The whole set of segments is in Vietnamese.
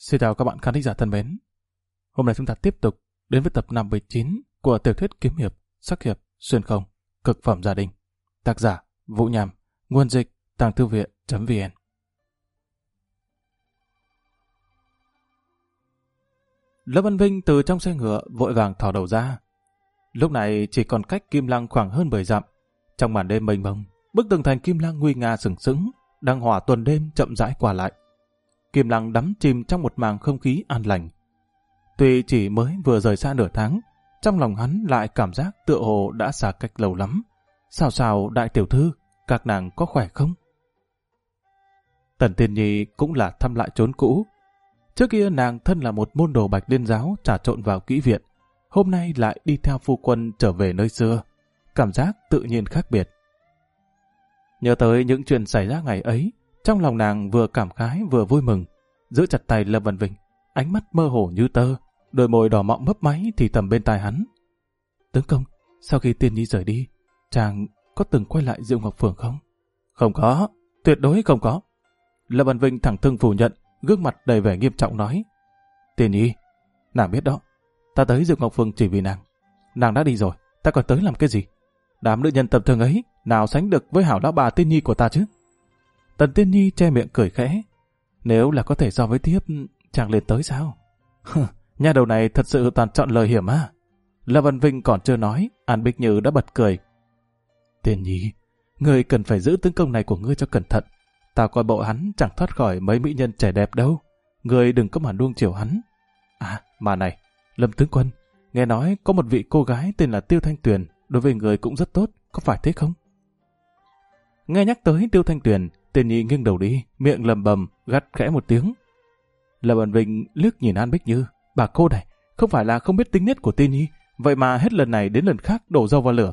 Xin chào các bạn khán thính giả thân mến. Hôm nay chúng ta tiếp tục đến với tập 59 của tiểu thuyết kiếm hiệp, sắc hiệp, xuyên không, cực phẩm gia đình. Tác giả Vũ Nham, nguồn dịch Tàng Thư Viện.vn. Lâm Văn Vinh từ trong xe ngựa vội vàng thò đầu ra. Lúc này chỉ còn cách Kim Lăng khoảng hơn 10 dặm. Trong màn đêm mênh mông, bức tường thành Kim Lăng nguy nga sừng sững, đang hỏa tuần đêm chậm rãi qua lại. Kim Lăng đắm chìm trong một màng không khí an lành. Tuy chỉ mới vừa rời xa nửa tháng, trong lòng hắn lại cảm giác tựa hồ đã xa cách lâu lắm. Sao đại tiểu thư, các nàng có khỏe không? Tần Tiên Nhi cũng là thăm lại chốn cũ. Trước kia nàng thân là một môn đồ Bạch Liên giáo trà trộn vào kỹ viện, hôm nay lại đi theo phu quân trở về nơi xưa, cảm giác tự nhiên khác biệt. Nhớ tới những chuyện xảy ra ngày ấy, trong lòng nàng vừa cảm khái vừa vui mừng, giữ chặt tay Lâm Văn Vinh, ánh mắt mơ hồ như tơ, đôi môi đỏ mọng mấp máy thì thầm bên tai hắn. Tướng công, sau khi Tiên Nhi rời đi, chàng có từng quay lại Diệu Ngọc Phường không? Không có, tuyệt đối không có. Lâm Văn Vinh thẳng thừng phủ nhận, gương mặt đầy vẻ nghiêm trọng nói. Tiên Nhi, nàng biết đó, ta tới Diệu Ngọc Phường chỉ vì nàng. Nàng đã đi rồi, ta còn tới làm cái gì? Đám nữ nhân tầm thường ấy, nào sánh được với hảo lão bà Tiên Nhi của ta chứ? Tần Tiên Nhi che miệng cười khẽ. Nếu là có thể so với tiếp, chàng liền tới sao? Nhà đầu này thật sự toàn chọn lời hiểm á. Lâm Văn Vinh còn chưa nói, An Bích Như đã bật cười. Tiên Nhi, ngươi cần phải giữ tướng công này của ngươi cho cẩn thận. Ta coi bộ hắn chẳng thoát khỏi mấy mỹ nhân trẻ đẹp đâu. Ngươi đừng có mà nuông chiều hắn. À, mà này, Lâm tướng quân, nghe nói có một vị cô gái tên là Tiêu Thanh Tuyền, đối với người cũng rất tốt, có phải thế không? Nghe nhắc tới Tiêu Thanh Tuyền, Tiên Nhi nghiêng đầu đi, miệng lầm bầm, gắt khẽ một tiếng. Lâm Văn Vinh liếc nhìn An Bích Như, bà cô này, không phải là không biết tính nết của Tiên Nhi, vậy mà hết lần này đến lần khác đổ dầu vào lửa.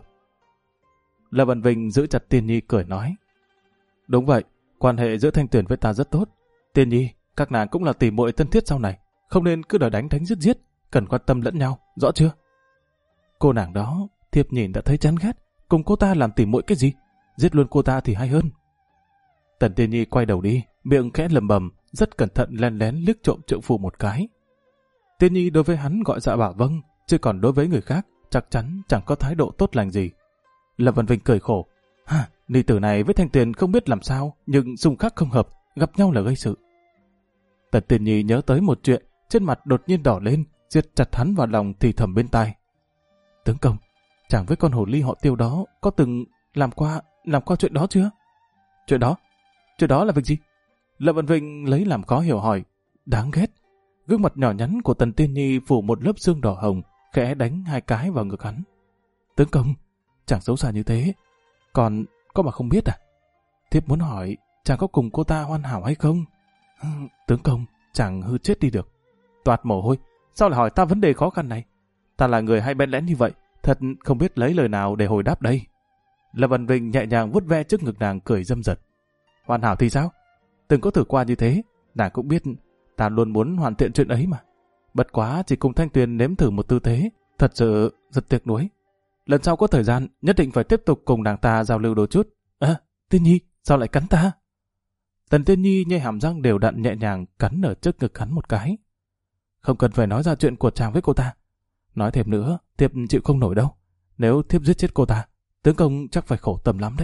Lâm Văn Vinh giữ chặt Tiên Nhi cười nói. Đúng vậy, quan hệ giữa Thanh Tuyền với ta rất tốt. Tiên Nhi, các nàng cũng là tỉ muội thân thiết sau này, không nên cứ đòi đánh giết, cần quan tâm lẫn nhau, rõ chưa? Cô nàng đó, thiếp nhìn đã thấy chán ghét, cùng cô ta làm tỉ muội cái gì? Giết luôn cô ta thì hay hơn. Tần Tiên Nhi quay đầu đi, miệng khẽ lầm bầm, rất cẩn thận len lén liếc trộm trượng phu một cái. Tiên Nhi đối với hắn gọi dạ bảo vâng, chứ còn đối với người khác chắc chắn chẳng có thái độ tốt lành gì. Lâm Văn Vinh cười khổ. Ni tử này với Thanh Tuyền không biết làm sao, nhưng xung khắc không hợp, gặp nhau là gây sự. Tần Tiên Nhi nhớ tới một chuyện, trên mặt đột nhiên đỏ lên, siết chặt hắn vào lòng thì thầm bên tai. Tướng công, chàng với con hồ ly họ Tiêu đó có từng làm qua chuyện đó chưa? Chuyện đó là việc gì? Lâm Văn Vinh lấy làm khó hiểu hỏi. Đáng ghét. Gương mặt nhỏ nhắn của Tần Tiên Nhi phủ một lớp xương đỏ hồng, khẽ đánh 2 cái vào ngực hắn. Tướng công, chàng xấu xa như thế, còn có mà không biết à? Thiếp muốn hỏi, chàng có cùng cô ta hoàn hảo hay không? Tướng công, chàng hư chết đi được. Toát mồ hôi, sao lại hỏi ta vấn đề khó khăn này? Ta là người hay bẽn lẽn như vậy, thật không biết lấy lời nào để hồi đáp đây. Lâm Văn Vinh nhẹ nhàng vuốt ve trước ngực nàng cười dâm dật. Hoàn hảo thì sao? Từng có thử qua như thế, nàng cũng biết ta luôn muốn hoàn thiện chuyện ấy mà. Bất quá chỉ cùng Thanh Tuyền nếm thử một tư thế, thật sự rất tiếc nuối. Lần sau có thời gian, nhất định phải tiếp tục cùng nàng ta giao lưu đôi chút. Tiên Nhi, sao lại cắn ta? Tần Tiên Nhi nhai hàm răng đều đặn nhẹ nhàng cắn ở trước ngực hắn một cái. Không cần phải nói ra chuyện của chàng với cô ta. Nói thêm nữa, thiếp chịu không nổi đâu. Nếu thiếp giết chết cô ta, tướng công chắc phải khổ tâm lắm đấy.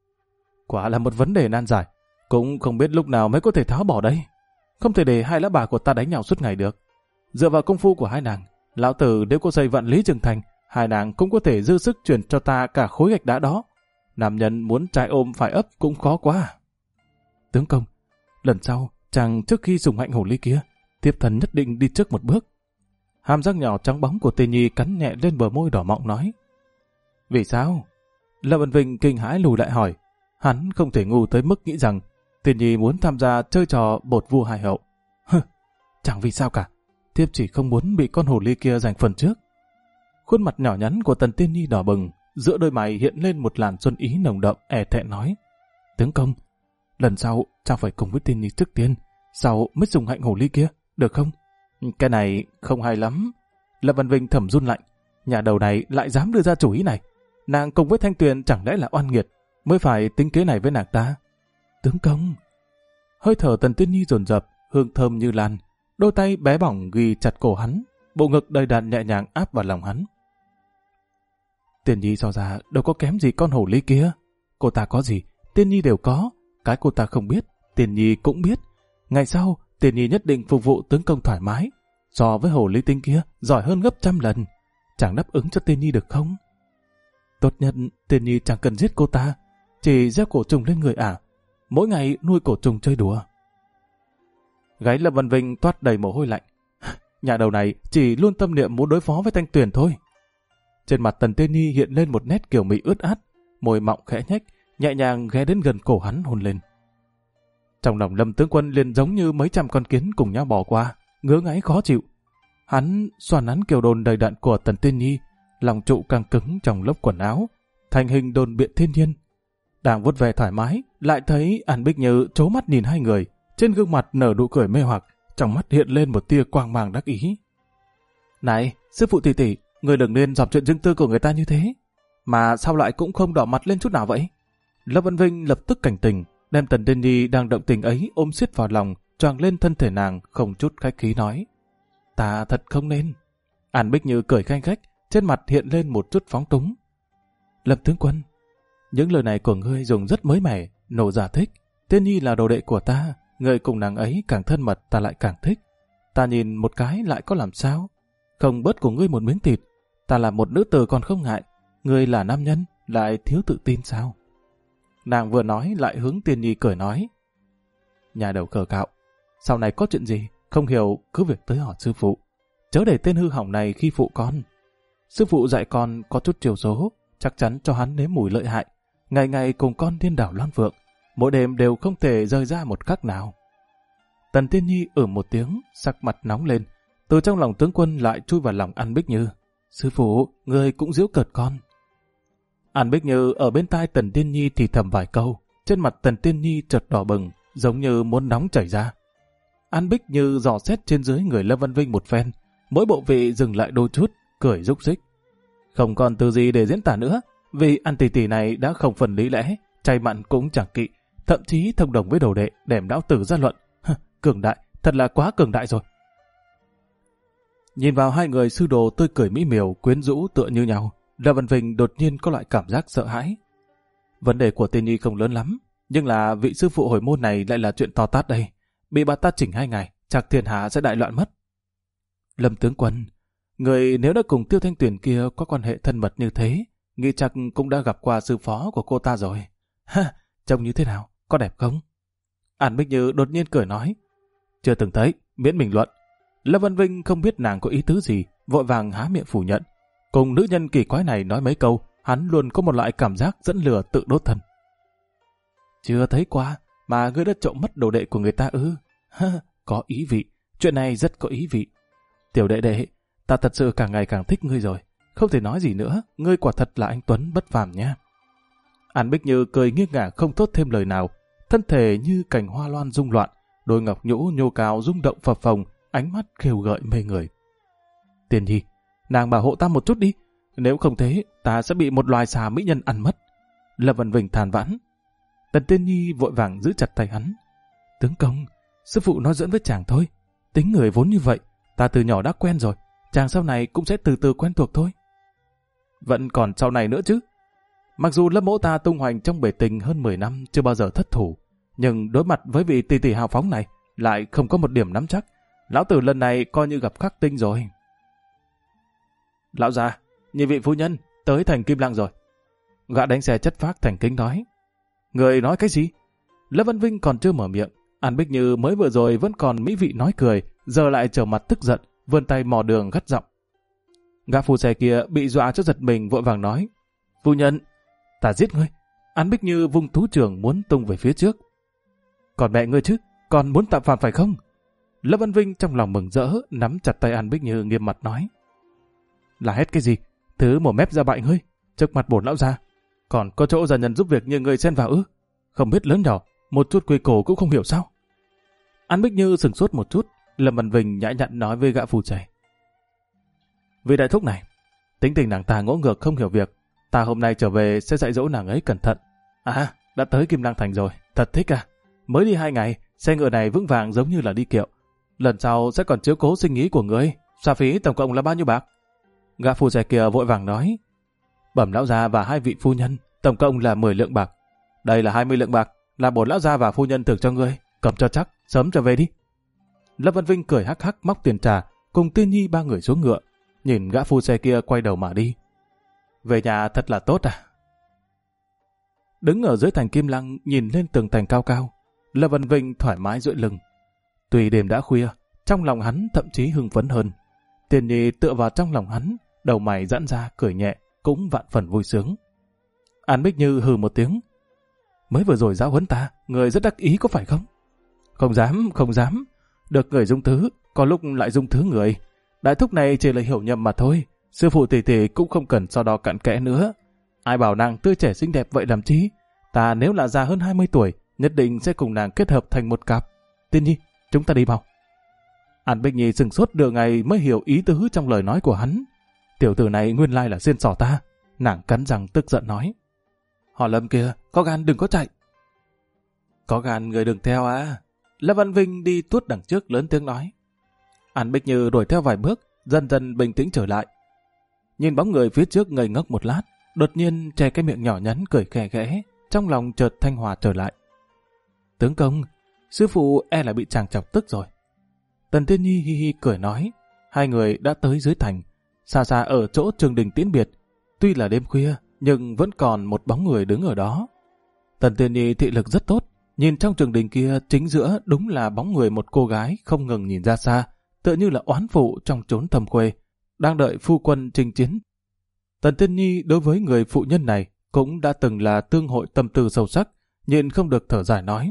Quả là một vấn đề nan giải, cũng không biết lúc nào mới có thể tháo bỏ đây. Không thể để hai lão bà của ta đánh nhau suốt ngày được. Dựa vào công phu của hai nàng, lão tử nếu có xây vạn lý trường thành, hai nàng cũng có thể dư sức truyền cho ta cả khối gạch đá đó. Nam nhân muốn trái ôm phải ấp cũng khó quá. Tướng công, lần sau chàng trước khi dùng hạnh hồ ly kia, thiếp thần nhất định đi trước một bước. Hàm răng nhỏ trắng bóng của Tiên Nhi cắn nhẹ lên bờ môi đỏ mọng nói. Vì sao? Lâm Văn Vinh kinh hãi lùi lại hỏi. Hắn không thể ngu tới mức nghĩ rằng Tiên Nhi muốn tham gia chơi trò bột vua hài hậu. Chẳng vì sao cả. Thiếp chỉ không muốn bị con hồ ly kia giành phần trước. Khuôn mặt nhỏ nhắn của Tần Tiên Nhi đỏ bừng, giữa đôi mày hiện lên một làn xuân ý nồng đậm, e thẹn nói. Tướng công, lần sau chàng phải cùng với Tiên Nhi trước tiên, sau mới dùng hạnh hồ ly kia, được không? Cái này không hay lắm. Lâm Văn Vinh thầm run lạnh. Nhà đầu này lại dám đưa ra chủ ý này. Nàng cùng với Thanh Tuyền chẳng lẽ là oan nghiệt, mới phải tính kế này với nàng ta? Tướng công. Hơi thở Tần Tiên Nhi dồn dập, hương thơm như lan. đôi tay bé bỏng ghi chặt cổ hắn, bộ ngực đầy đặn nhẹ nhàng áp vào lòng hắn. Tiên Nhi so ra đâu có kém gì con hổ ly kia. Cô ta có gì, Tiên Nhi đều có. Cái cô ta không biết, Tiên Nhi cũng biết. Ngày sau, Tiên Nhi nhất định phục vụ tướng công thoải mái. So với hổ ly tinh kia, giỏi hơn gấp 100 lần. Chẳng đáp ứng cho Tiên Nhi được không? Tốt nhất, Tiên Nhi chẳng cần giết cô ta, chỉ gieo cổ trùng lên người ả. Mỗi ngày nuôi cổ trùng chơi đùa. Gáy Lâm Văn Vinh toát đầy mồ hôi lạnh. Nhà đầu này chỉ luôn tâm niệm muốn đối phó với Thanh Tuyền thôi. Trên mặt Tần Tiên Nhi hiện lên một nét kiều mị ướt át, môi mọng khẽ nhếch, nhẹ nhàng ghé đến gần cổ hắn hôn lên. Trong lòng Lâm tướng quân liền giống như mấy trăm con kiến cùng nhau bò qua, ngứa ngáy khó chịu. Hắn xoa nắn kiều đồn đầy đặn của Tần Tiên Nhi, lòng trụ càng cứng trong lớp quần áo, thành hình đồn biện thiên nhiên. Đang vuốt ve thoải mái, lại thấy An Bích Như trố mắt nhìn hai người, trên gương mặt nở nụ cười mê hoặc, trong mắt hiện lên một tia quang mang đắc ý. Này, sư phụ tỷ tỷ, người đừng nên dòm chuyện riêng tư của người ta như thế. Mà sao lại cũng không đỏ mặt lên chút nào vậy? Lâm Văn Vinh lập tức cảnh tỉnh, đem Tần Tiên Nhi đang động tình ấy ôm siết vào lòng, choàng lên thân thể nàng, không chút khách khí nói. Ta thật không nên. An Bích Như cười khanh khách, trên mặt hiện lên một chút phóng túng. Lâm tướng quân, những lời này của ngươi dùng rất mới mẻ, nổ giả thích. Tiên Nhi là đồ đệ của ta, người cùng nàng ấy càng thân mật ta lại càng thích. Ta nhìn một cái lại có làm sao? Không bớt của ngươi một miếng thịt. Ta là một nữ tử còn không ngại. Ngươi là nam nhân, lại thiếu tự tin sao? Nàng vừa nói lại hướng Tiên Nhi cười nói. Nhà đầu cờ cạo, sau này có chuyện gì, không hiểu cứ việc tới hỏi sư phụ. Chớ để tên hư hỏng này khi phụ con. Sư phụ dạy con có chút chiều số, chắc chắn cho hắn nếm mùi lợi hại. Ngày ngày cùng con điên đảo loan phượng, mỗi đêm đều không thể rời ra một khắc nào. Tần Tiên Nhi một tiếng, sắc mặt nóng lên, từ trong lòng tướng quân lại chui vào lòng An Bích Như. Sư phụ, người cũng giễu cợt con. An Bích Như ở bên tai Tần Tiên Nhi thì thầm vài câu, trên mặt Tần Tiên Nhi chợt đỏ bừng, giống như muốn nóng chảy ra. An Bích Như dò xét trên dưới người Lâm Văn Vinh một phen, mỗi bộ vị dừng lại đôi chút, cười rúc rích. Không còn từ gì để diễn tả nữa, vì An tỷ tỷ này đã không phần lý lẽ, chay mặn cũng chẳng kỵ, thậm chí thông đồng với đồ đệ đem lão tử ra luận. Cường đại, thật là quá cường đại rồi. Nhìn vào hai người sư đồ tươi cười mỹ miều, quyến rũ tựa như nhau, Lâm Văn Vinh đột nhiên có loại cảm giác sợ hãi. Vấn đề của Tiên Nhi không lớn lắm, nhưng là vị sư phụ hồi môn này lại là chuyện to tát đây. Bị bà ta chỉnh 2 ngày, chắc thiên hạ sẽ đại loạn mất. Lâm tướng quân, người nếu đã cùng Tiêu Thanh Tuyền kia có quan hệ thân mật như thế, nghĩ chắc cũng đã gặp qua sư phó của cô ta rồi. Ha, trông như thế nào, có đẹp không? An Bích Như đột nhiên cười nói. Chưa từng thấy, miễn bình luận. Lâm Văn Vinh không biết nàng có ý tứ gì, vội vàng há miệng phủ nhận. Cùng nữ nhân kỳ quái này nói mấy câu, hắn luôn có một loại cảm giác dẫn lừa tự đốt thân. Chưa thấy qua, mà ngươi đã trộm mất đồ đệ của người ta ư? Ha, có ý vị, chuyện này rất có ý vị. Tiểu đệ đệ, ta thật sự càng ngày càng thích ngươi rồi. Không thể nói gì nữa, ngươi quả thật là anh Tuấn bất phàm nha. An Bích Như cười nghiêng ngả không thốt thêm lời nào, thân thể như cành hoa loan rung loạn, đôi ngọc nhũ nhô cao rung động phập phồng, ánh mắt khêu gợi mê người. Tiên Nhi, nàng bảo hộ ta một chút đi, nếu không thế ta sẽ bị một loài xà mỹ nhân ăn mất. Lâm Văn Vinh than vãn. Tần Tiên Nhi vội vàng giữ chặt tay hắn. Tướng công, sư phụ nói giỡn với chàng thôi, tính người vốn như vậy, ta từ nhỏ đã quen rồi, chàng sau này cũng sẽ từ từ quen thuộc thôi. Vẫn còn sau này nữa chứ. Mặc dù Lâm mẫu ta tung hoành trong bể tình hơn 10 năm chưa bao giờ thất thủ, nhưng đối mặt với vị tỷ tỷ hào phóng này lại không có một điểm nắm chắc. Lão tử lần này coi như gặp khắc tinh rồi. Lão già, nhị vị phu nhân tới thành Kim Lăng rồi. Gã đánh xe chất phác thành kính nói. Người nói cái gì? Lâm Văn Vinh còn chưa mở miệng, An Bích Như mới vừa rồi vẫn còn mỹ vị nói cười, giờ lại trở mặt tức giận, vươn tay mò đường gắt giọng. Gã phu xe kia bị dọa cho giật mình vội vàng nói. Phu nhân, ta giết ngươi. An Bích Như vung thú trưởng muốn tung về phía trước. Còn mẹ ngươi chứ, còn muốn tạm phàm phải không? Lâm Văn Vinh trong lòng mừng rỡ, nắm chặt tay An Bích Như nghiêm mặt nói. Là hết cái gì? Thứ mồm mép ra bại ngươi, trước mặt bổn lão gia. Còn có chỗ gia nhân giúp việc như ngươi xen vào ư? Không biết lớn nhỏ, một chút quy củ cũng không hiểu sao? An Bích Như sửng sốt một chút, Lâm Văn Vinh nhã nhặn nói với gã phù trẻ. Vì đại thúc này, tính tình nàng ta ngỗ ngược không hiểu việc, ta hôm nay trở về sẽ dạy dỗ nàng ấy cẩn thận. À, đã tới Kim Lăng Thành rồi, thật thích à. Mới đi 2 ngày, xe ngựa này vững vàng giống như là đi kiệu. lần sau sẽ còn chiếu cố sinh ý của người. Xà phí tổng cộng là bao nhiêu bạc? Gã phu xe kia vội vàng nói. Bẩm lão gia và 2 vị phu nhân, tổng cộng là 10 lượng bạc. Đây là 20 lượng bạc, là bổn lão gia và phu nhân thưởng cho ngươi, cầm cho chắc, sớm trở về đi. Lâm Văn Vinh cười hắc hắc móc tiền trả, cùng Tiên Nhi 3 người xuống ngựa, nhìn gã phu xe kia quay đầu mà đi. Về nhà thật là tốt à? Đứng ở dưới thành Kim Lăng nhìn lên tường thành cao cao, Lâm Văn Vinh thoải mái duỗi lưng. Tuy đêm đã khuya, trong lòng hắn thậm chí hưng phấn hơn. Tiên Nhi tựa vào trong lòng hắn, đầu mày giãn ra cười nhẹ, cũng vạn phần vui sướng. An Bích Như hừ một tiếng. Mới vừa rồi giáo huấn ta, người rất đắc ý có phải không? Không dám, không dám. Được người dung thứ, có lúc lại dung thứ người. Đại thúc này chỉ là hiểu nhầm mà thôi. Sư phụ tỷ tỷ cũng không cần so đo cặn kẽ nữa. Ai bảo nàng tươi trẻ xinh đẹp vậy làm chi? Ta nếu là già hơn 20 tuổi, nhất định sẽ cùng nàng kết hợp thành một cặp. Tiên Nhi, chúng ta đi mau. An Bích Nhi sừng sốt nửa ngày mới hiểu ý tứ trong lời nói của hắn. Tiểu tử này nguyên lai là xiên xỏ ta. Nàng cắn răng tức giận nói. Họ Lâm kia, có gan đừng có chạy. Có gan người đừng theo à? Lâm Văn Vinh đi tuốt đằng trước lớn tiếng nói. An Bích Như đuổi theo vài bước, dần dần bình tĩnh trở lại. Nhìn bóng người phía trước ngây ngốc một lát, đột nhiên che cái miệng nhỏ nhắn cười khẽ khẽ, trong lòng chợt thanh hòa trở lại. Tướng công, sư phụ e là bị chàng chọc tức rồi. Tần Tiên Nhi hi hi cười nói. Hai người đã tới dưới thành, xa xa ở chỗ Trường Đình tiễn biệt. Tuy là đêm khuya, nhưng vẫn còn một bóng người đứng ở đó. Tần Tiên Nhi thị lực rất tốt, nhìn trong Trường Đình kia chính giữa đúng là bóng người một cô gái không ngừng nhìn ra xa, tựa như là oán phụ trong chốn thầm quê, đang đợi phu quân chinh chiến. Tần Tiên Nhi đối với người phụ nhân này cũng đã từng là tương hội tâm tư sâu sắc, nhịn không được thở dài nói.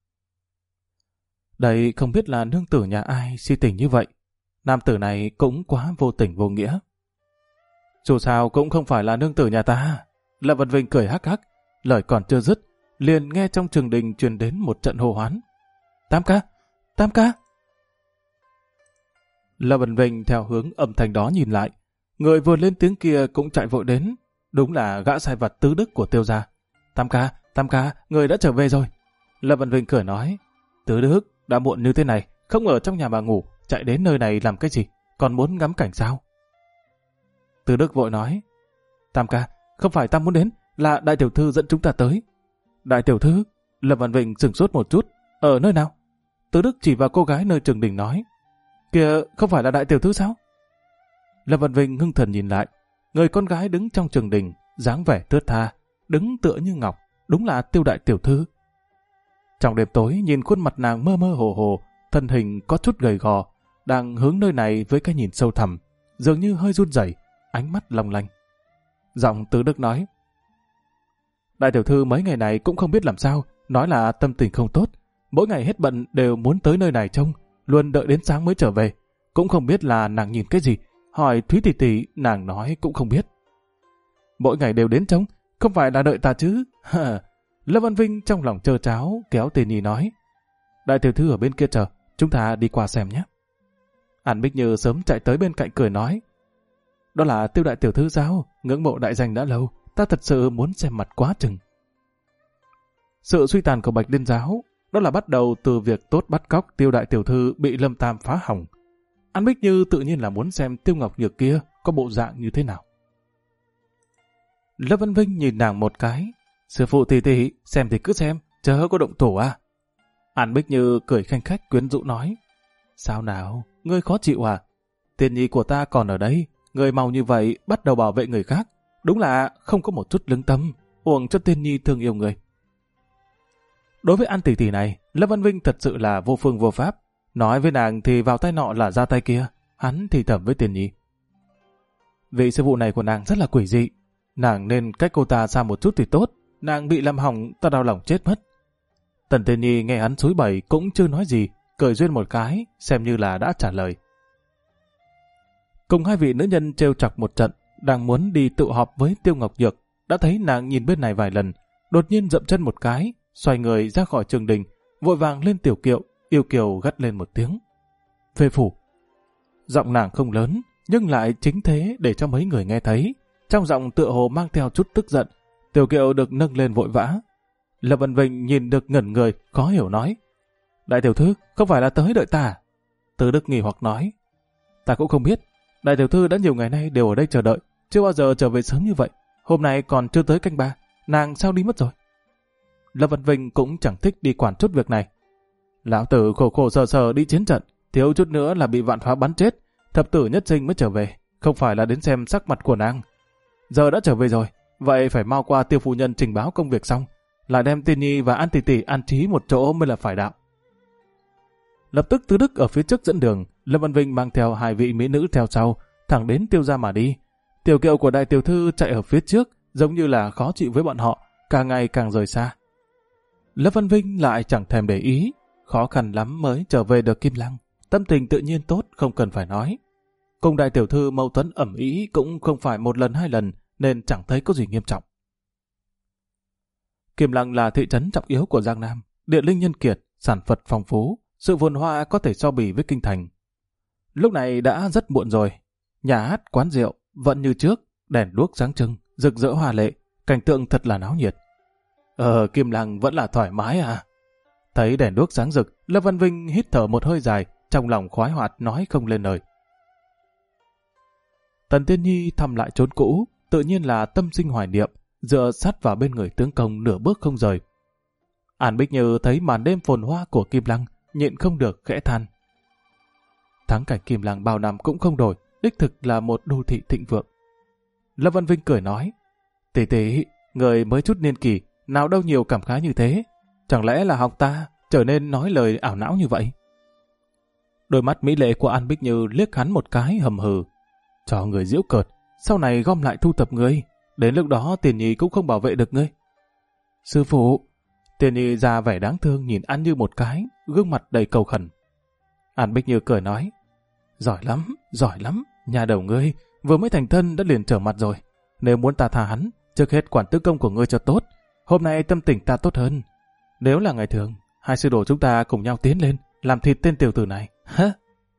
Đây không biết là nương tử nhà ai si tình như vậy. Nam tử này cũng quá vô tình vô nghĩa. Dù sao cũng không phải là nương tử nhà ta. Lâm Văn Vinh cười hắc hắc, lời còn chưa dứt, liền nghe trong Trường Đình truyền đến một trận hô hoán. Tam ca, Tam ca. Lâm Văn Vinh theo hướng âm thanh đó nhìn lại, người vừa lên tiếng kia cũng chạy vội đến, đúng là gã sai vặt Tứ Đức của Tiêu gia. Tam ca, người đã trở về rồi. Lâm Văn Vinh cười nói, Tứ Đức, đã muộn như thế này, không ở trong nhà mà ngủ, chạy đến nơi này làm cái gì, còn muốn ngắm cảnh sao? Tứ Đức vội nói, Tam ca, không phải ta muốn đến, là đại tiểu thư dẫn chúng ta tới. Đại tiểu thư? Lâm Văn Vinh sửng sốt một chút, ở nơi nào? Tứ Đức chỉ vào cô gái nơi Trường Đình nói, kìa, không phải là đại tiểu thư sao? Lâm Văn Vinh ngưng thần nhìn lại, người con gái đứng trong Trường Đình, dáng vẻ thướt tha, đứng tựa như ngọc, đúng là Tiêu đại tiểu thư. Trong đêm tối nhìn khuôn mặt nàng mơ mơ hồ hồ, thân hình có chút gầy gò, đang hướng nơi này với cái nhìn sâu thẳm, dường như hơi run rẩy, ánh mắt long lanh. Giọng Tứ Đức nói, đại tiểu thư mấy ngày này cũng không biết làm sao, nói là tâm tình không tốt, mỗi ngày hết bận đều muốn tới nơi này trông, luôn đợi đến sáng mới trở về, cũng không biết là nàng nhìn cái gì, hỏi Thúy tỷ tỷ, nàng nói cũng không biết. Mỗi ngày đều đến trông, không phải là đợi ta chứ? Lâm Văn Vinh trong lòng trơ tráo kéo Tiên Nhi nói, đại tiểu thư ở bên kia chờ, chúng ta đi qua xem nhé. An Bích Như sớm chạy tới bên cạnh cười nói, đó là Tiêu đại tiểu thư sao? Ngưỡng mộ đại danh đã lâu, ta thật sự muốn xem mặt quá chừng. Sự suy tàn của Bạch Liên giáo, đó là bắt đầu từ việc tốt bắt cóc Tiêu đại tiểu thư bị Lâm Tam phá hỏng. An Bích Như tự nhiên là muốn xem Tiêu Ngọc Nhược kia có bộ dạng như thế nào. Lâm Văn Vinh nhìn nàng một cái, sư phụ tỷ tỷ, xem thì cứ xem, chớ có động thủ à. An Bích Như cười khanh khách quyến rũ nói, sao nào, ngươi khó chịu à? Tiên Nhi của ta còn ở đây, người mau như vậy bắt đầu bảo vệ người khác, đúng là không có một chút lương tâm, uổng cho Tiên Nhi thương yêu người. Đối với An tỷ tỷ này, Lâm Văn Vinh thật sự là vô phương vô pháp, nói với nàng thì vào tay nọ là ra tay kia, hắn thì thầm với Tiên Nhi. Vị sư phụ này của nàng rất là quỷ dị, nàng nên cách cô ta xa một chút thì tốt, nàng bị làm hỏng ta đau lòng chết mất. Tần Tiên Nhi nghe hắn xúi bẩy cũng chưa nói gì, cười duyên một cái, xem như là đã trả lời. Cùng hai vị nữ nhân trêu chọc một trận, đang muốn đi tụ họp với Tiêu Ngọc Nhược, đã thấy nàng nhìn bên này vài lần, đột nhiên dậm chân một cái, xoay người ra khỏi Trường Đình, vội vàng lên tiểu kiệu, yêu kiều gắt lên một tiếng. Phê phủ. Giọng nàng không lớn, nhưng lại chính thế để cho mấy người nghe thấy. Trong giọng tựa hồ mang theo chút tức giận, tiểu kiệu được nâng lên vội vã. Lâm Văn Vinh nhìn được ngẩn người, khó hiểu nói. Đại tiểu thư, không phải là tới đợi ta à? Từ Đức nghi hoặc nói, ta cũng không biết, đại tiểu thư đã nhiều ngày nay đều ở đây chờ đợi, chưa bao giờ trở về sớm như vậy, hôm nay còn chưa tới canh 3, nàng sao đi mất rồi? Lâm Văn Vinh cũng chẳng thích đi quản chút việc này. Lão tử khổ khổ sở sở đi chiến trận, thiếu chút nữa là bị vạn phá bắn chết, thập tử nhất sinh mới trở về, không phải là đến xem sắc mặt của nàng. Giờ đã trở về rồi, vậy phải mau qua Tiêu phu nhân trình báo công việc xong, lại đem Tiên Nhi và An tỷ tỷ an trí một chỗ mới là phải đạo. Lập tức Tứ Đức ở phía trước dẫn đường, Lâm Văn Vinh mang theo 2 vị mỹ nữ theo sau, thẳng đến Tiêu gia mà đi. Tiểu kiệu của đại tiểu thư chạy ở phía trước, giống như là khó chịu với bọn họ, càng ngày càng rời xa. Lâm Văn Vinh lại chẳng thèm để ý, khó khăn lắm mới trở về được Kim Lăng, tâm tình tự nhiên tốt không cần phải nói. Cùng đại tiểu thư mâu thuẫn ẩm ý cũng không phải 1 lần 2 lần, nên chẳng thấy có gì nghiêm trọng. Kim Lăng là thị trấn trọng yếu của Giang Nam, địa linh nhân kiệt, sản vật phong phú, sự phồn hoa có thể so bì với kinh thành. Lúc này đã rất muộn rồi, nhà hát, quán rượu vẫn như trước, đèn đuốc sáng trưng, rực rỡ hoa lệ, cảnh tượng thật là náo nhiệt. Kim Lăng vẫn là thoải mái à? Thấy đèn đuốc sáng rực, Lâm Văn Vinh hít thở một hơi dài, trong lòng khoái hoạt nói không lên lời. Tần Tiên Nhi thăm lại chốn cũ, tự nhiên là tâm sinh hoài niệm, dựa sát vào bên người tướng công nửa bước không rời. An Bích Như thấy màn đêm phồn hoa của Kim Lăng, nhịn không được khẽ than. Thắng cảnh Kim Lăng bao năm cũng không đổi, đích thực là một đô thị thịnh vượng. Lâm Văn Vinh cười nói, tỷ tỷ, người mới chút niên kỷ, nào đâu nhiều cảm khái như thế, chẳng lẽ là học ta trở nên nói lời ảo não như vậy? Đôi mắt mỹ lệ của An Bích Như liếc hắn một cái hầm hừ, cho người giễu cợt, sau này gom lại thu thập ngươi, đến lúc đó Tiền Nhi cũng không bảo vệ được ngươi. Sư phụ, Tiền Nhi ra vẻ đáng thương nhìn An Như một cái, gương mặt đầy cầu khẩn. An Bích Như cười nói, giỏi lắm, nhà đầu ngươi vừa mới thành thân đã liền trở mặt rồi. Nếu muốn ta tha hắn, trước hết quản tứ công của ngươi cho tốt. Hôm nay tâm tình ta tốt hơn. Nếu là ngày thường, 2 sư đồ chúng ta cùng nhau tiến lên, làm thịt tên tiểu tử này. Hả?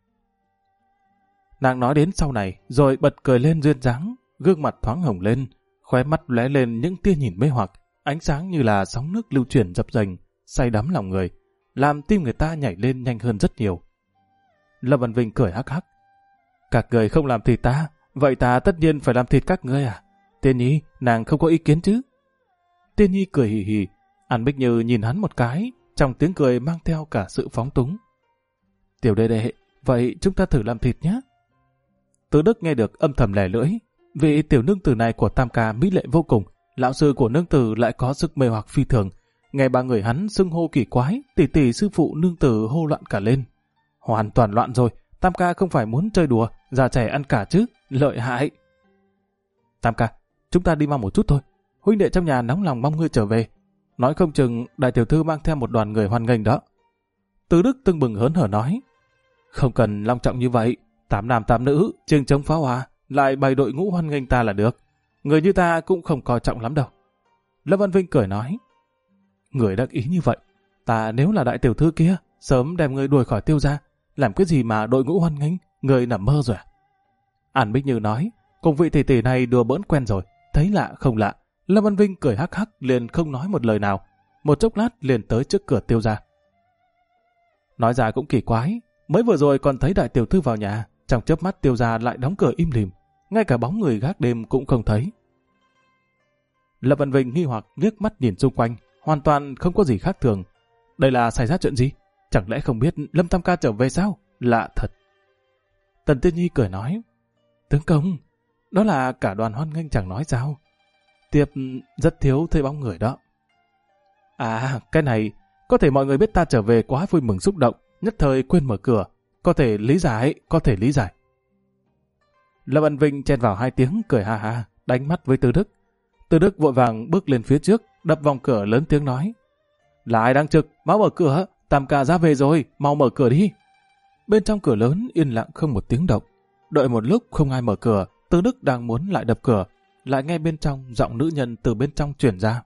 Nàng nói đến sau này, rồi bật cười lên duyên dáng, gương mặt thoáng hồng lên, khóe mắt lóe lên những tia nhìn mê hoặc, ánh sáng như là sóng nước lưu chuyển dập dềnh, say đắm lòng người, làm tim người ta nhảy lên nhanh hơn rất nhiều. Lâm Văn Vinh cười hắc hắc. Các người không làm thịt ta, vậy ta tất nhiên phải làm thịt các ngươi à? Tiên Nhi, nàng không có ý kiến chứ? Tiên Nhi cười hì hì, An Bích Như nhìn hắn một cái, trong tiếng cười mang theo cả sự phóng túng. Tiểu đệ đệ, vậy chúng ta thử làm thịt nhé. Tứ Đức nghe được âm thầm lẻ lưỡi, vị tiểu nương tử này của Tam Ca mỹ lệ vô cùng, lão sư của nương tử lại có sức mê hoặc phi thường. Nghe 3 người hắn xưng hô kỳ quái, tỷ tỷ sư phụ nương tử hô loạn cả lên. Hoàn toàn loạn rồi, Tam Ca không phải muốn chơi đùa, già trẻ ăn cả chứ, lợi hại. Tam Ca, chúng ta đi mau một chút thôi, huynh đệ trong nhà nóng lòng mong ngươi trở về. Nói không chừng đại tiểu thư mang theo một đoàn người hoan nghênh đó. Tứ Đức tưng bừng hớn hở nói, không cần long trọng như vậy, 8 nam 8 nữ, chênh chống pháo hoa, lại bày đội ngũ hoan nghênh ta là được. Người như ta cũng không coi trọng lắm đâu. Lâm Văn Vinh cười nói, người đắc ý như vậy, ta nếu là đại tiểu thư kia, sớm đem ngươi đuổi khỏi Tiêu gia, làm cái gì mà đội ngũ hoan nghênh, người nằm mơ rồi à? An Bích Như nói, cùng vị tỷ tỷ này đùa bỡn quen rồi, thấy lạ không lạ. Lâm Văn Vinh cười hắc hắc liền không nói một lời nào, một chốc lát liền tới trước cửa Tiêu gia. Nói ra cũng kỳ quái, mới vừa rồi còn thấy đại tiểu thư vào nhà, trong chớp mắt Tiêu gia lại đóng cửa im lìm, ngay cả bóng người gác đêm cũng không thấy. Lâm Văn Vinh nghi hoặc liếc mắt nhìn xung quanh, hoàn toàn không có gì khác thường. Đây là xảy ra chuyện gì? Chẳng lẽ không biết Lâm Tam Ca trở về sao? Lạ thật. Tần Tiên Nhi cười nói, tướng công, đó là cả đoàn hoan nghênh chẳng nói sao. Tiệp rất thiếu thấy bóng người đó. À, cái này, có thể mọi người biết ta trở về quá vui mừng xúc động, nhất thời quên mở cửa. Có thể lý giải. Lâm Văn Vinh chen vào 2 tiếng cười ha ha, đánh mắt với Tư Đức. Tư Đức vội vàng bước lên phía trước, đập vòng cửa lớn tiếng nói, là ai đang trực, mau mở cửa, Tam Ca ra về rồi, mau mở cửa đi. Bên trong cửa lớn yên lặng không một tiếng động. Đợi một lúc không ai mở cửa, Tư Đức đang muốn lại đập cửa, lại nghe bên trong giọng nữ nhân từ bên trong truyền ra.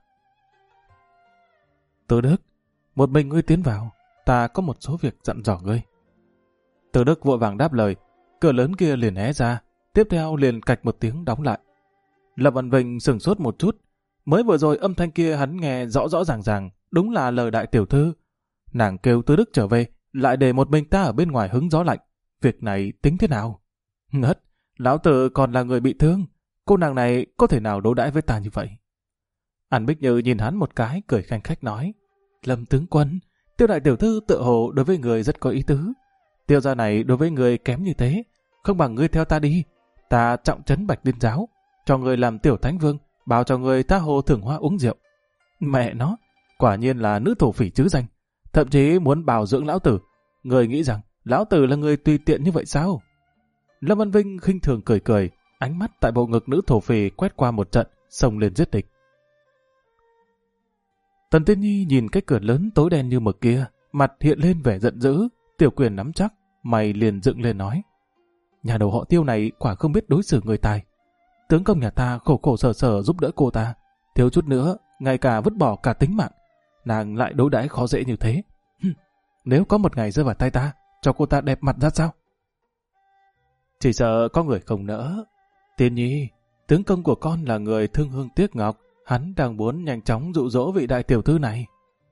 Tư Đức, một mình ngươi tiến vào, ta có một số việc dặn dò ngươi. Tư Đức vội vàng đáp lời, cửa lớn kia liền hé ra, tiếp theo liền cạch một tiếng đóng lại. Lâm Văn Vinh sửng sốt một chút, mới vừa rồi âm thanh kia hắn nghe rõ rõ ràng ràng, đúng là lời đại tiểu thư. Nàng kêu Tư Đức trở về, lại để một mình ta ở bên ngoài hứng gió lạnh. Việc này tính thế nào? Ngất, lão tử còn là người bị thương. Cô nàng này có thể nào đối đãi với ta như vậy? An Bích Như nhìn hắn một cái, cười khanh khách nói. Lâm tướng quân, Tiêu đại tiểu thư tựa hồ đối với người rất có ý tứ. Tiêu gia này đối với người kém như thế, không bằng ngươi theo ta đi. Ta trọng trấn Bạch Liên giáo, cho người làm tiểu thánh vương, bảo cho người tha hồ thưởng hoa uống rượu. Mẹ nó, quả nhiên là nữ thổ phỉ chứ danh. Thậm chí muốn bào dưỡng lão tử. Người nghĩ rằng lão tử là người tùy tiện như vậy sao? Lâm Văn Vinh khinh thường cười cười, ánh mắt tại bộ ngực nữ thổ phỉ quét qua một trận, xông lên giết địch. Tần Tiên Nhi nhìn cái cửa lớn tối đen như mực kia, mặt hiện lên vẻ giận dữ, Tiểu Quyền nắm chắc, mày liền dựng lên nói. Nhà đầu họ Tiêu này quả không biết đối xử người tài. Tướng công nhà ta khổ khổ sở sở giúp đỡ cô ta, thiếu chút nữa, ngay cả vứt bỏ cả tính mạng. Nàng lại đối đãi khó dễ như thế. Nếu có một ngày rơi vào tay ta, cho cô ta đẹp mặt ra sao? Chỉ sợ có người không nỡ. Tiên Nhi, tướng công của con là người thương hương tiếc ngọc, hắn đang muốn nhanh chóng dụ dỗ vị đại tiểu thư này.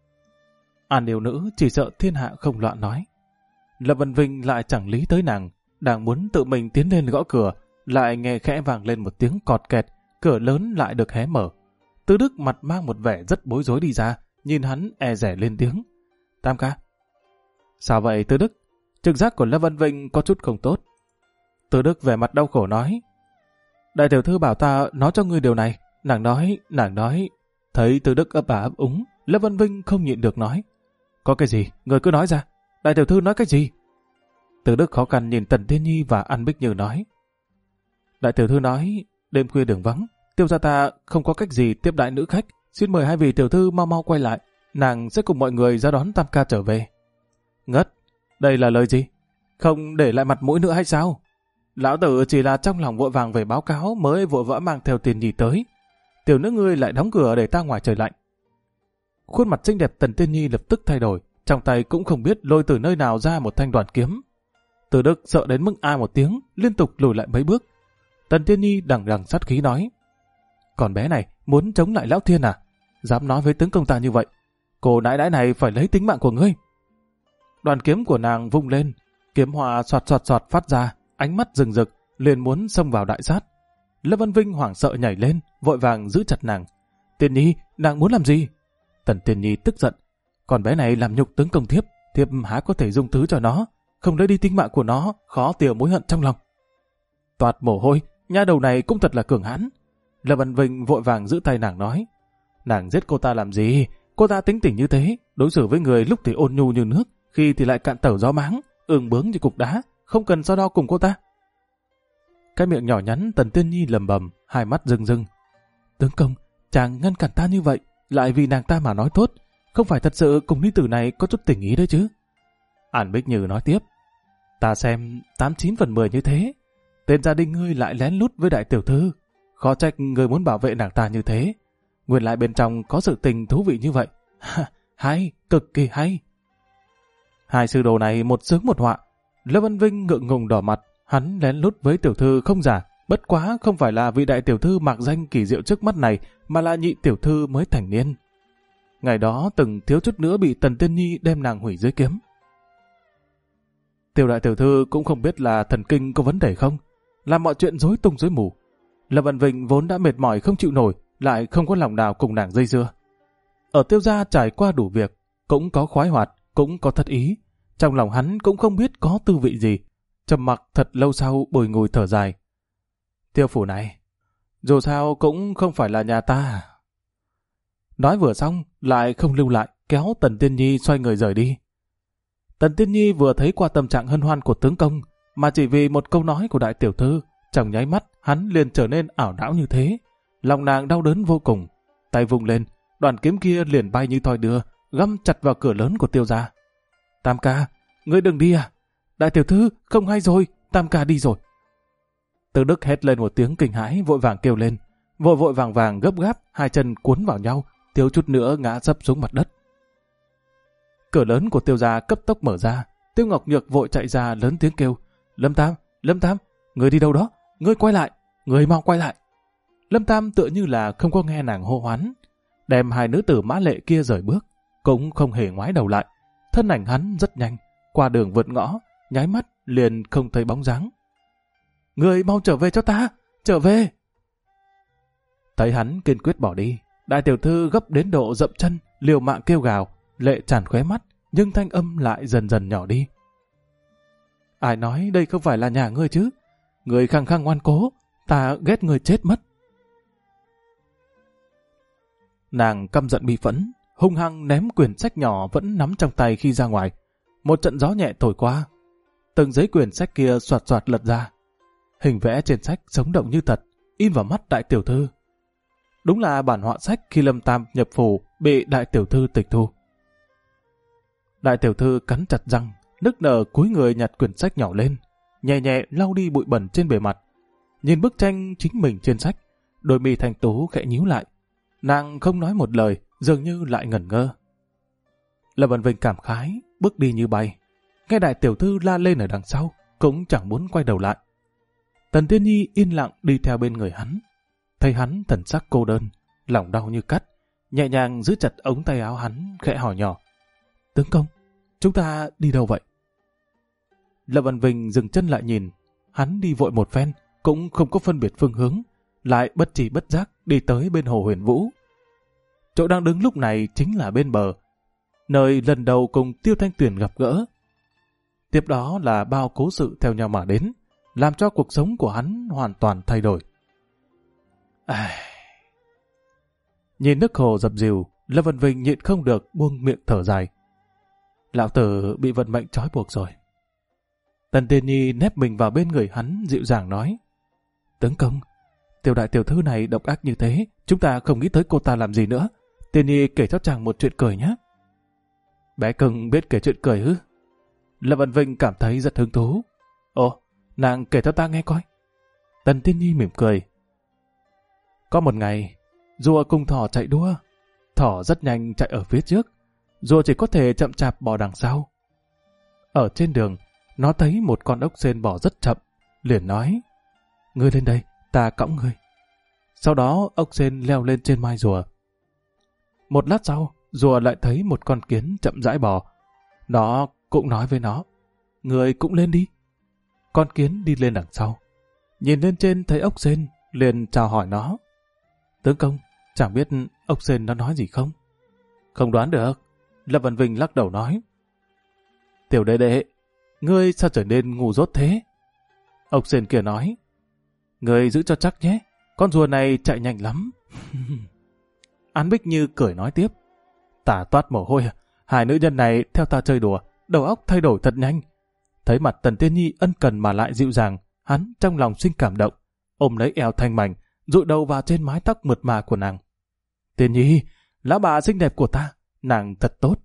An điều nữ chỉ sợ thiên hạ không loạn nói. Lâm Văn Vinh lại chẳng lý tới nàng, đang muốn tự mình tiến lên gõ cửa, lại nghe khẽ vang lên một tiếng cọt kẹt, cửa lớn lại được hé mở. Tư Đức mặt mang một vẻ rất bối rối đi ra, nhìn hắn e rẻ lên tiếng. Tam ca. Sao vậy Tư Đức? Trực giác của Lâm Văn Vinh có chút không tốt. Tư Đức vẻ mặt đau khổ nói. Đại tiểu thư bảo ta nói cho ngươi điều này. Nàng nói. Thấy Tư Đức ấp ả ấp úng, Lâm Văn Vinh không nhịn được nói. Có cái gì? Ngươi cứ nói ra. Đại tiểu thư nói cái gì? Tư Đức khó khăn nhìn Tần Tiên Nhi và An Bích Như nói. Đại tiểu thư nói, đêm khuya đường vắng, Tiêu gia ta không có cách gì tiếp đãi nữ khách. Xin mời hai vị tiểu thư mau mau quay lại. Nàng sẽ cùng mọi người ra đón Tam ca trở về. Ngất, đây là lời gì? Không để lại mặt mũi nữa hay sao? Lão tử chỉ là trong lòng vội vàng về báo cáo mới vội vã mang theo Tiên Nhi tới. Tiểu nữ ngươi lại đóng cửa để ta ngoài trời lạnh. Khuôn mặt xinh đẹp Tần Tiên Nhi lập tức thay đổi, trong tay cũng không biết lôi từ nơi nào ra một thanh đoàn kiếm. Từ Đức sợ đến mức a một tiếng, liên tục lùi lại mấy bước. Tần Tiên Nhi đằng đằng sát khí nói. Còn bé này muốn chống lại Lão Thiên à? Dám nói với tướng công ta như vậy, cô nãi đãi này phải lấy tính mạng của ngươi. Đoàn kiếm của nàng vung lên, kiếm hoa xoạt xoạt xoạt phát ra, ánh mắt rừng rực, liền muốn xông vào đại sát. Lâm Văn Vinh hoảng sợ nhảy lên, vội vàng giữ chặt nàng. Tiên Nhi, nàng muốn làm gì? Tần Tiên Nhi tức giận. Còn bé này làm nhục tướng công thiếp, thiếp há có thể dung thứ cho nó, không lấy đi tính mạng của nó, khó tiêu mối hận trong lòng. Toạt mồ hôi, nha đầu này cũng thật là cường hãn. Lâm Văn Vinh vội vàng giữ tay nàng nói. Nàng giết cô ta làm gì? Cô ta tính tình như thế, đối xử với người lúc thì ôn nhu như nước, khi thì lại cạn tẩu gió máng, ương bướng như cục đá, không cần so đo cùng cô ta. Cái miệng nhỏ nhắn Tần Tiên Nhi lầm bầm, hai mắt rưng rưng. Tướng công, chàng ngăn cản ta như vậy, lại vì nàng ta mà nói tốt, không phải thật sự cùng nữ tử này có chút tình ý đấy chứ? An Bích Như nói tiếp. Ta xem 89/10 như thế, tên gia đình ngươi lại lén lút với đại tiểu thư, khó trách người muốn bảo vệ nàng ta như thế. Nguyên lại bên trong có sự tình thú vị như vậy. Hay, cực kỳ hay. Hai sư đồ này một sướng một họa. Lâm Văn Vinh ngượng ngùng đỏ mặt, hắn lén lút với tiểu thư không giả, bất quá không phải là vị đại tiểu thư mạc danh kỳ diệu trước mắt này, mà là nhị tiểu thư mới thành niên. Ngày đó từng thiếu chút nữa bị Tần Tiên Nhi đem nàng hủy dưới kiếm. Tiểu đại tiểu thư cũng không biết là thần kinh có vấn đề không, làm mọi chuyện rối tung rối mù. Lâm Văn Vinh vốn đã mệt mỏi không chịu nổi, lại không có lòng nào cùng nàng dây dưa. Ở Tiêu gia trải qua đủ việc, cũng có khoái hoạt, cũng có thất ý. Trong lòng hắn cũng không biết có tư vị gì, trầm mặc thật lâu sau bồi ngùi thở dài. Tiêu phủ này, dù sao cũng không phải là nhà ta. Nói vừa xong, lại không lưu lại, kéo Tần Tiên Nhi xoay người rời đi. Tần Tiên Nhi vừa thấy qua tâm trạng hân hoan của tướng công, mà chỉ vì một câu nói của đại tiểu thư, trong nháy mắt hắn liền trở nên ảo não như thế. Lòng nàng đau đớn vô cùng, tay vùng lên, đoàn kiếm kia liền bay như thoi đưa, găm chặt vào cửa lớn của Tiêu gia. Tam ca, ngươi đừng đi à? Đại tiểu thư, không hay rồi, Tam ca đi rồi. Từ Đức hét lên một tiếng kinh hãi, vội vàng kêu lên, vội vàng gấp gáp, hai chân cuốn vào nhau, thiếu chút nữa ngã sấp xuống mặt đất. Cửa lớn của Tiêu gia cấp tốc mở ra, Tiêu Ngọc Nhược vội chạy ra lớn tiếng kêu, Lâm Tam, ngươi đi đâu đó? Ngươi quay lại, ngươi mau quay lại. Lâm Tam tựa như là không có nghe nàng hô hoán, đem hai nữ tử mã lệ kia rời bước, cũng không hề ngoái đầu lại. Thân ảnh hắn rất nhanh, qua đường vượt ngõ, nháy mắt liền không thấy bóng dáng. Người mau trở về cho ta, trở về! Thấy hắn kiên quyết bỏ đi, đại tiểu thư gấp đến độ dậm chân, liều mạng kêu gào, lệ tràn khóe mắt, nhưng thanh âm lại dần dần nhỏ đi. Ai nói đây không phải là nhà ngươi chứ? Ngươi khăng khăng ngoan cố, ta ghét ngươi chết mất. Nàng căm giận bi phẫn, hung hăng ném quyển sách nhỏ vẫn nắm trong tay khi ra ngoài. Một trận gió nhẹ thổi qua, từng giấy quyển sách kia xoạt xoạt lật ra. Hình vẽ trên sách sống động như thật, in vào mắt đại tiểu thư. Đúng là bản họa sách khi Lâm Tam nhập phủ bị đại tiểu thư tịch thu. Đại tiểu thư cắn chặt răng, nức nở cúi người nhặt quyển sách nhỏ lên, nhẹ nhẹ lau đi bụi bẩn trên bề mặt. Nhìn bức tranh chính mình trên sách, đôi mi thanh tú khẽ nhíu lại. Nàng không nói một lời, dường như lại ngẩn ngơ. Lâm Vân Vinh cảm khái, bước đi như bay. Nghe đại tiểu thư la lên ở đằng sau, cũng chẳng muốn quay đầu lại. Tần Tiên Nhi yên lặng đi theo bên người hắn. Thấy hắn thần sắc cô đơn, lòng đau như cắt, nhẹ nhàng giữ chặt ống tay áo hắn, khẽ hỏi nhỏ. Tướng công, chúng ta đi đâu vậy? Lâm Văn Vinh dừng chân lại nhìn, hắn đi vội một phen, cũng không có phân biệt phương hướng, lại bất tri bất giác đi tới bên hồ Huyền Vũ. Chỗ đang đứng lúc này chính là bên bờ, nơi lần đầu cùng Tiêu Thanh Tuyền gặp gỡ. Tiếp đó là bao cố sự theo nhau mà đến, làm cho cuộc sống của hắn hoàn toàn thay đổi. Nhìn nước hồ dập dìu, Lâm Văn Vinh nhịn không được buông miệng thở dài. Lão tử bị vận mệnh trói buộc rồi. Tần Tiên Nhi nép mình vào bên người hắn, dịu dàng nói. Tướng công, tiểu đại tiểu thư này độc ác như thế, chúng ta không nghĩ tới cô ta làm gì nữa. Tiên Nhi kể cho chàng một chuyện cười nhé. Bé cưng biết kể chuyện cười ư? Lâm Văn Vinh cảm thấy rất hứng thú. Ồ, nàng kể cho ta nghe coi. Tần Tiên Nhi mỉm cười. Có một ngày, rùa cùng thỏ chạy đua. Thỏ rất nhanh chạy ở phía trước, rùa chỉ có thể chậm chạp bò đằng sau. Ở trên đường, nó thấy một con ốc sên bò rất chậm, liền nói, ngươi lên đây, ta cõng ngươi. Sau đó ốc sên leo lên trên mai rùa. Một lát sau, rùa lại thấy một con kiến chậm rãi bò. Nó cũng nói với nó, ngươi cũng lên đi. Con kiến đi lên đằng sau, nhìn lên trên thấy ốc sên, liền chào hỏi nó. Tướng công, chẳng biết ốc sên nó nói gì không? Không đoán được. Lâm Văn Vinh lắc đầu nói. Tiểu đệ đệ, ngươi sao trở nên ngu dốt thế? Ốc sên kia nói. Ngươi giữ cho chắc nhé, con rùa này chạy nhanh lắm. An Bích Như cười nói tiếp. Tả toát mồ hôi, hai nữ nhân này theo ta chơi đùa, đầu óc thay đổi thật nhanh. Thấy mặt Tần Tiên Nhi ân cần mà lại dịu dàng, hắn trong lòng sinh cảm động, ôm lấy eo thanh mảnh, dụi đầu vào trên mái tóc mượt mà của nàng. Tiên Nhi, lão bà xinh đẹp của ta, nàng thật tốt.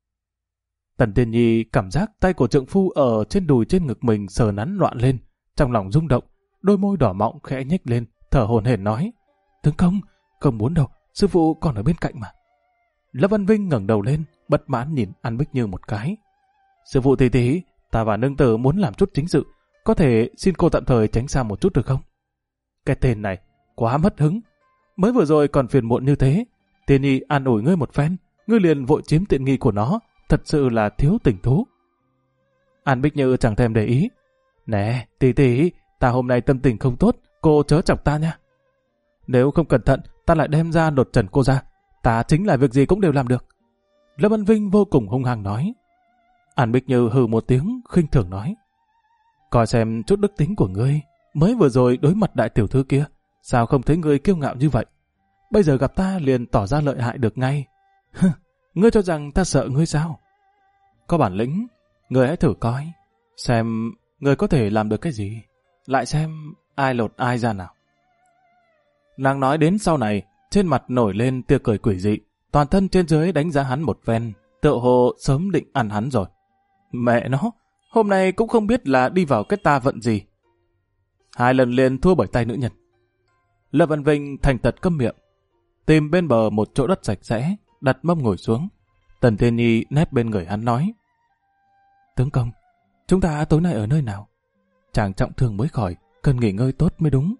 Tần Tiên Nhi cảm giác tay của trượng phu ở trên đùi trên ngực mình sờ nắn loạn lên, trong lòng rung động, đôi môi đỏ mọng khẽ nhếch lên, thở hổn hển nói: Tướng công, không muốn đâu, sư phụ còn ở bên cạnh mà. Lâm Văn Vinh ngẩng đầu lên, bất mãn nhìn An Bích Như một cái. Sư phụ tỷ tỷ, ta và nương tử muốn làm chút chính sự, có thể xin cô tạm thời tránh xa một chút được không? Cái tên này quá mất hứng, mới vừa rồi còn phiền muộn như thế. Tiên Nhi an ủi ngươi một phen, ngươi liền vội chiếm tiện nghi của nó, thật sự là thiếu tình thú. An Bích Như chẳng thèm để ý. Nè, tỷ tỷ, ta hôm nay tâm tình không tốt, cô chớ chọc ta nha. Nếu không cẩn thận, ta lại đem ra lột trần cô ra. Ta chính là việc gì cũng đều làm được. Lâm Văn Vinh vô cùng hung hăng nói. An Bích Như hừ một tiếng, khinh thường nói. Coi xem chút đức tính của ngươi, mới vừa rồi đối mặt đại tiểu thư kia, sao không thấy ngươi kiêu ngạo như vậy? Bây giờ gặp ta liền tỏ ra lợi hại được ngay. Ngươi cho rằng ta sợ ngươi sao? Có bản lĩnh, ngươi hãy thử coi, xem ngươi có thể làm được cái gì, lại xem ai lột ai ra nào. Nàng nói đến sau này, trên mặt nổi lên tia cười quỷ dị, toàn thân trên dưới đánh giá hắn một phen, tựa hồ sớm định ăn hắn rồi. Mẹ nó, hôm nay cũng không biết là đi vào cái ta vận gì. 2 lần liền thua bởi tay nữ nhân. Lâm Văn Vinh thành thật câm miệng, tìm bên bờ một chỗ đất sạch sẽ, đặt mông ngồi xuống. Tần Tiên Nhi nép bên người hắn nói. Tướng công, chúng ta tối nay ở nơi nào? Chàng trọng thương mới khỏi, cần nghỉ ngơi tốt mới đúng.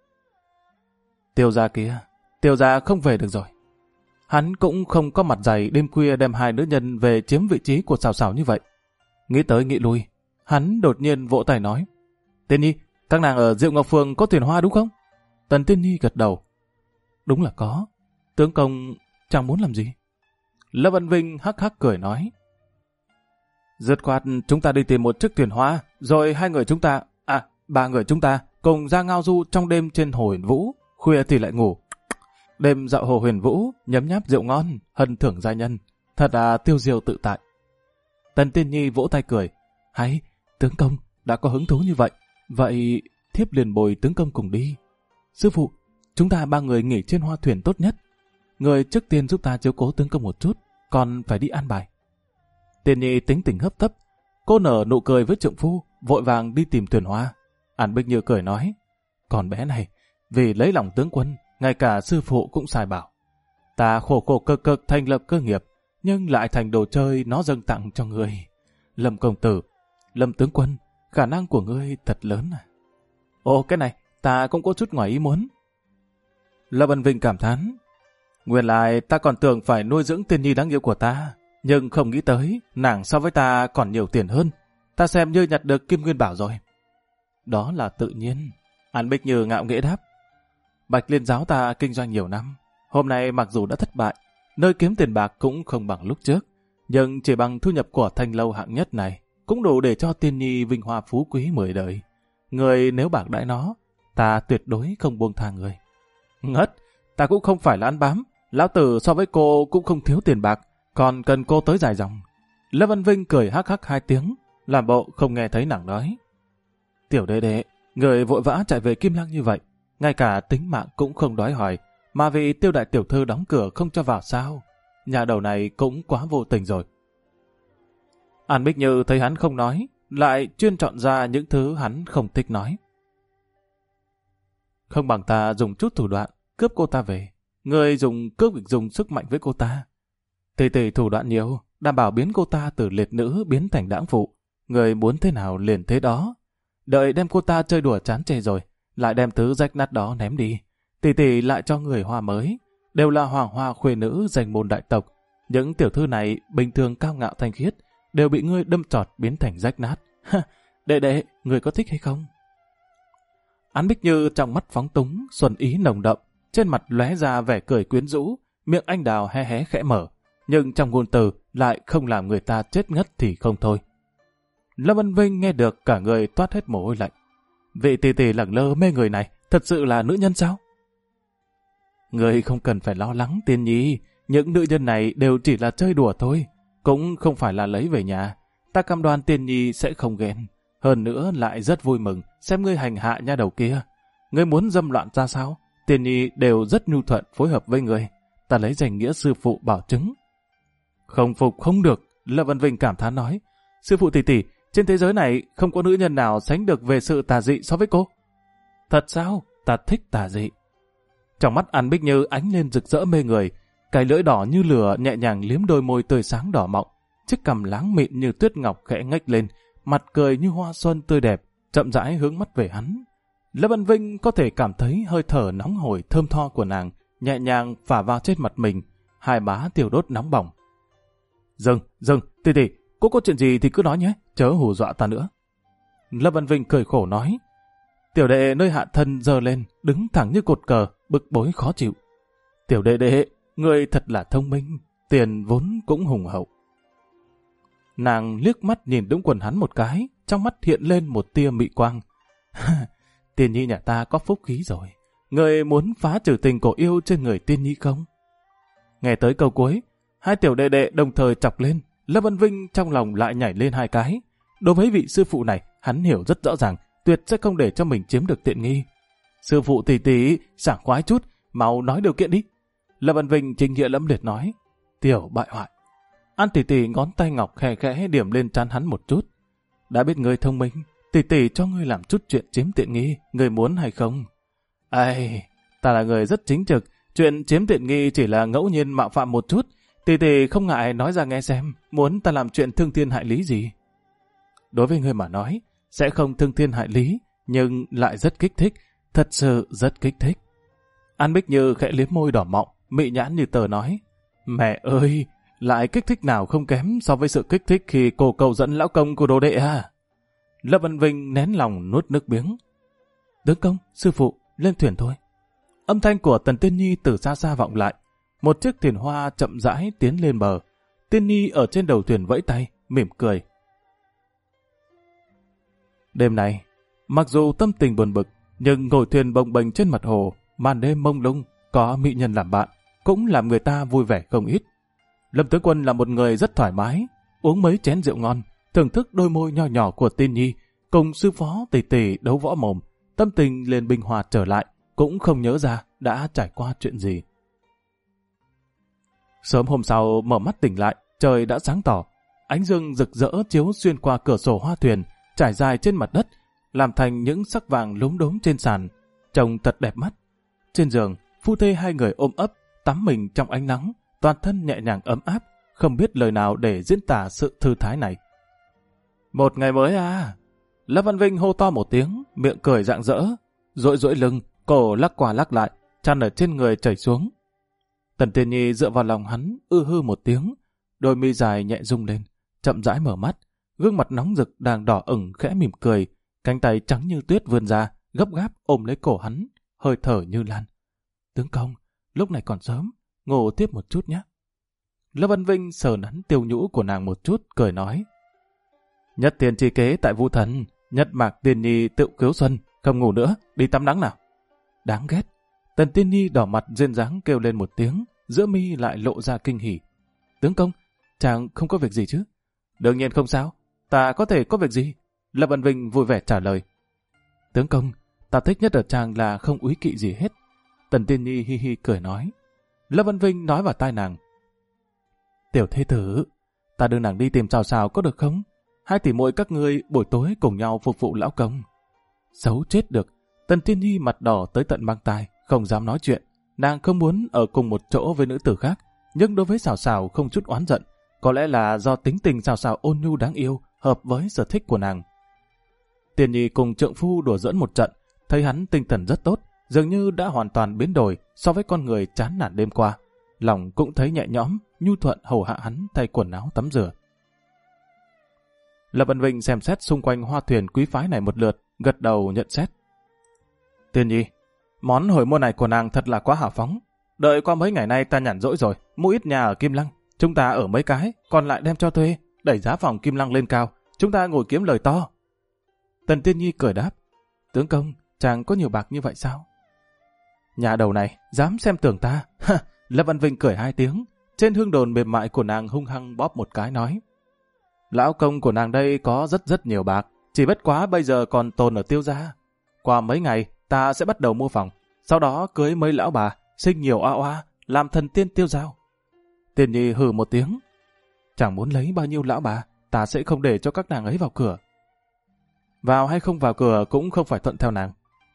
Tiêu gia kia, Tiêu gia không về được rồi. Hắn cũng không có mặt dày đêm khuya đem 2 nữ nhân về chiếm vị trí của Sào Sào như vậy. Nghĩ tới nghĩ lui, hắn đột nhiên vỗ tay nói, Tiên Nhi, các nàng ở Diệu Ngọc Phường có thuyền hoa đúng không? Tần Tiên Nhi gật đầu. Đúng là có. Tướng công chẳng muốn làm gì? Lâm Văn Vinh hắc hắc cười nói, dứt khoát chúng ta đi tìm một chiếc thuyền hoa, rồi ba người chúng ta cùng ra ngao du trong đêm trên hồ Huyền Vũ, khuya thì lại ngủ. Đêm dạo hồ Huyền Vũ, nhấm nháp rượu ngon, hân thưởng giai nhân, thật là tiêu diêu tự tại. Tần Tiên Nhi vỗ tay cười, hay, tướng công đã có hứng thú như vậy, vậy thiếp liền bồi tướng công cùng đi. Sư phụ, chúng ta ba người nghỉ trên hoa thuyền tốt nhất. Người trước tiên giúp ta chiếu cố tướng công một chút, còn phải đi an bài. Tiên Nhi tính tình hấp tấp, cô nở nụ cười với trượng phu, vội vàng đi tìm thuyền hoa. An Bích Như cười nói, còn bé này, vì lấy lòng tướng quân, ngay cả sư phụ cũng sai bảo. Ta khổ khổ cực cực thành lập cơ nghiệp, nhưng lại thành đồ chơi nó dâng tặng cho ngươi. Lâm công tử, Lâm tướng quân, khả năng của ngươi thật lớn à. Ồ, cái này, ta cũng có chút ngoài ý muốn. Lâm Văn Vinh cảm thán, nguyên lại ta còn tưởng phải nuôi dưỡng Tiên Nhi đáng yêu của ta, nhưng không nghĩ tới nàng so với ta còn nhiều tiền hơn. Ta xem như nhặt được Kim Nguyên Bảo rồi. Đó là tự nhiên. An Bích Như ngạo nghễ đáp, Bạch Liên giáo ta kinh doanh nhiều năm, hôm nay mặc dù đã thất bại, nơi kiếm tiền bạc cũng không bằng lúc trước, nhưng chỉ bằng thu nhập của thanh lâu hạng nhất này cũng đủ để cho Tiên Nhi vinh hoa phú quý 10 đời. Người nếu bạc đãi nó, ta tuyệt đối không buông tha người. Ngất, ta cũng không phải là ăn bám, lão tử so với cô cũng không thiếu tiền bạc, còn cần cô tới dài dòng. Lâm Văn Vinh cười hắc hắc 2 tiếng, làm bộ không nghe thấy nàng nói. Tiểu đệ đệ, người vội vã chạy về Kim Lăng như vậy, ngay cả tính mạng cũng không đói hỏi, mà vì Tiêu đại tiểu thư đóng cửa không cho vào sao? Nhà đầu này cũng quá vô tình rồi. An Bích Như thấy hắn không nói, lại chuyên chọn ra những thứ hắn không thích nói. Không bằng ta dùng chút thủ đoạn cướp cô ta về, người dùng sức mạnh với cô ta. Tỷ thủ đoạn nhiều, đảm bảo biến cô ta từ liệt nữ biến thành đãng phụ. Người muốn thế nào liền thế đó. Đợi đem cô ta chơi đùa chán chê rồi, lại đem thứ rách nát đó ném đi. Tỷ lại cho người hoa mới, đều là hoàng hoa khuê nữ danh môn đại tộc. Những tiểu thư này bình thường cao ngạo thanh khiết, đều bị ngươi đâm trọt biến thành rách nát. Đệ, người có thích hay không? An Bích Như trong mắt phóng túng, xuân ý nồng đậm, trên mặt lóe ra vẻ cười quyến rũ, miệng anh đào hé hé khẽ mở, nhưng trong ngôn từ lại không làm người ta chết ngất thì không thôi. Lâm Văn Vinh nghe được cả người toát hết mồ hôi lạnh. Vị tỷ lẳng lơ mê người này thật sự là nữ nhân sao? Người không cần phải lo lắng Tiên Nhi, những nữ nhân này đều chỉ là chơi đùa thôi, cũng không phải là lấy về nhà. Ta cam đoan Tiên Nhi sẽ không ghen, hơn nữa lại rất vui mừng xem ngươi hành hạ nha đầu kia. Ngươi muốn dâm loạn ra sao? Tiên Nhi đều rất nhu thuận phối hợp với ngươi. Ta lấy danh nghĩa sư phụ bảo chứng. Không phục không được, Lâm Văn Vinh cảm thán nói. Sư phụ tỷ, trên thế giới này không có nữ nhân nào sánh được về sự tà dị so với cô. Thật sao? Ta thích tà dị. Trong mắt An Bích Như ánh lên rực rỡ mê người, cái lưỡi đỏ như lửa nhẹ nhàng liếm đôi môi tươi sáng đỏ mọng, chiếc cằm láng mịn như tuyết ngọc khẽ ngách lên, mặt cười như hoa xuân tươi đẹp, chậm rãi hướng mắt về hắn. Lâm Văn Vinh có thể cảm thấy hơi thở nóng hổi thơm tho của nàng nhẹ nhàng phả vào trên mặt mình, hai má tiêu đốt nóng bỏng. Dừng, tỷ, cô có chuyện gì thì cứ nói nhé, chớ hù dọa ta nữa. Lâm Văn Vinh cười khổ nói. Tiểu đệ nơi hạ thân giơ lên, đứng thẳng như cột cờ, bực bối khó chịu. Tiểu đệ, người thật là thông minh, tiền vốn cũng hùng hậu. Nàng liếc mắt nhìn đúng quần hắn một cái, trong mắt hiện lên một tia mị quang. Tiên Nhi nhà ta có phúc khí rồi, người muốn phá trừ tình cổ yêu trên người Tiên Nhi không? Nghe tới câu cuối, hai tiểu đệ đệ đồng thời chọc lên, Lâm Văn Vinh trong lòng lại nhảy lên 2 cái. Đối với vị sư phụ này, hắn hiểu rất rõ ràng, tuyệt sẽ không để cho mình chiếm được tiện nghi. Sư phụ tỷ, sảng khoái chút, mau nói điều kiện đi. Lâm Văn Vinh chính nghĩa lẫm liệt nói. Tiểu bại hoại. An tỷ ngón tay ngọc khẽ khẽ điểm lên trán hắn một chút. Đã biết ngươi thông minh, tỷ cho ngươi làm chút chuyện chiếm tiện nghi, ngươi muốn hay không? Ai, ta là người rất chính trực, chuyện chiếm tiện nghi chỉ là ngẫu nhiên mạo phạm một chút. Tỷ không ngại nói ra nghe xem, muốn ta làm chuyện thương thiên hại lý gì? Đối với ngươi mà nói, sẽ không thương thiên hại lý, nhưng lại rất kích thích, thật sự rất kích thích. An Bích Như khẽ liếm môi đỏ mọng, mị nhãn như tờ nói. Mẹ ơi, lại kích thích nào không kém so với sự kích thích khi cô cầu dẫn lão công của đồ đệ à? Lâm Văn Vinh nén lòng nuốt nước miếng. Tướng công, sư phụ, lên thuyền thôi. Âm thanh của Tần Tiên Nhi từ xa xa vọng lại. Một chiếc thuyền hoa chậm rãi tiến lên bờ. Tiên Nhi ở trên đầu thuyền vẫy tay, mỉm cười. Đêm nay, mặc dù tâm tình buồn bực, nhưng ngồi thuyền bồng bềnh trên mặt hồ, màn đêm mông lung, có mỹ nhân làm bạn, cũng làm người ta vui vẻ không ít. Lâm tướng quân là một người rất thoải mái, uống mấy chén rượu ngon, thưởng thức đôi môi nho nhỏ của Tiên Nhi, cùng sư phó tỷ tỷ đấu võ mồm, tâm tình liền bình hòa trở lại, cũng không nhớ ra đã trải qua chuyện gì. Sớm hôm sau mở mắt tỉnh lại, trời đã sáng tỏ, ánh dương rực rỡ chiếu xuyên qua cửa sổ hoa thuyền, trải dài trên mặt đất, làm thành những sắc vàng lốm đốm trên sàn, trông thật đẹp mắt. Trên giường, phu thê hai người ôm ấp, tắm mình trong ánh nắng, toàn thân nhẹ nhàng ấm áp, không biết lời nào để diễn tả sự thư thái này. Một ngày mới à! Lâm Văn Vinh hô to một tiếng, miệng cười rạng rỡ, duỗi duỗi lưng, cổ lắc qua lắc lại, chăn ở trên người chảy xuống. Tần Tiên Nhi dựa vào lòng hắn, hư một tiếng, đôi mi dài nhẹ rung lên, chậm rãi mở mắt, gương mặt nóng rực đang đỏ ửng khẽ mỉm cười, cánh tay trắng như tuyết vươn ra, gấp gáp ôm lấy cổ hắn, hơi thở như lan. Tướng công, lúc này còn sớm, ngủ tiếp một chút nhé. Lâm Văn Vinh sờ nắn tiêu nhũ của nàng một chút, cười nói. Nhất tiền chi kế tại Vu Thần, nhất mạc Tiên Nhi tự cứu xuân, không ngủ nữa, đi tắm nắng nào. Đáng ghét. Tần Tiên Nhi đỏ mặt duyên dáng kêu lên một tiếng, giữa mi lại lộ ra kinh hỉ. Tướng công, chàng không có việc gì chứ? Đương nhiên không sao, ta có thể có việc gì? Lâm Văn Vinh vui vẻ trả lời. Tướng công, ta thích nhất ở chàng là không úy kỵ gì hết. Tần Tiên Nhi hi hi cười nói. Lâm Văn Vinh nói vào tai nàng. Tiểu thế tử, ta đưa nàng đi tìm Sào Sào có được không? Hai tỷ muội các ngươi buổi tối cùng nhau phục vụ lão công. Xấu chết được. Tần Tiên Nhi mặt đỏ tới tận mang tai, không dám nói chuyện. Nàng không muốn ở cùng một chỗ với nữ tử khác, nhưng đối với Sào Sào không chút oán giận. Có lẽ là do tính tình Sào Sào ôn nhu đáng yêu, hợp với sở thích của nàng. Tiên Nhi cùng trượng phu đùa giỡn một trận, thấy hắn tinh thần rất tốt, dường như đã hoàn toàn biến đổi so với con người chán nản đêm qua. Lòng cũng thấy nhẹ nhõm, nhu thuận hầu hạ hắn thay quần áo tắm rửa. Lâm Văn Vinh xem xét xung quanh hoa thuyền quý phái này một lượt, gật đầu nhận xét. Tiên Nhi, món hồi môn này của nàng thật là quá hào phóng. Đợi qua mấy ngày nay ta nhàn rỗi rồi, mua ít nhà ở Kim Lăng, chúng ta ở mấy cái, còn lại đem cho thuê, đẩy giá phòng Kim Lăng lên cao, chúng ta ngồi kiếm lời to. Tần Tiên Nhi cười đáp. Tướng công, chàng có nhiều bạc như vậy sao? Nhà đầu này, dám xem tưởng ta. Lâm Văn Vinh cười hai tiếng, trên hương đồn mềm mại của nàng hung hăng bóp một cái nói. Lão công của nàng đây có rất nhiều bạc, chỉ bất quá bây giờ còn tồn ở Tiêu gia. Qua mấy ngày, ta sẽ bắt đầu mua phòng, sau đó cưới mấy lão bà, sinh nhiều oa, làm thần tiên Tiêu Giao. Tiên Nhi hừ một tiếng. Chẳng muốn lấy bao nhiêu lão bà, ta sẽ không để cho các nàng ấy vào cửa. Vào hay không vào cửa cũng không phải thuận theo nàng.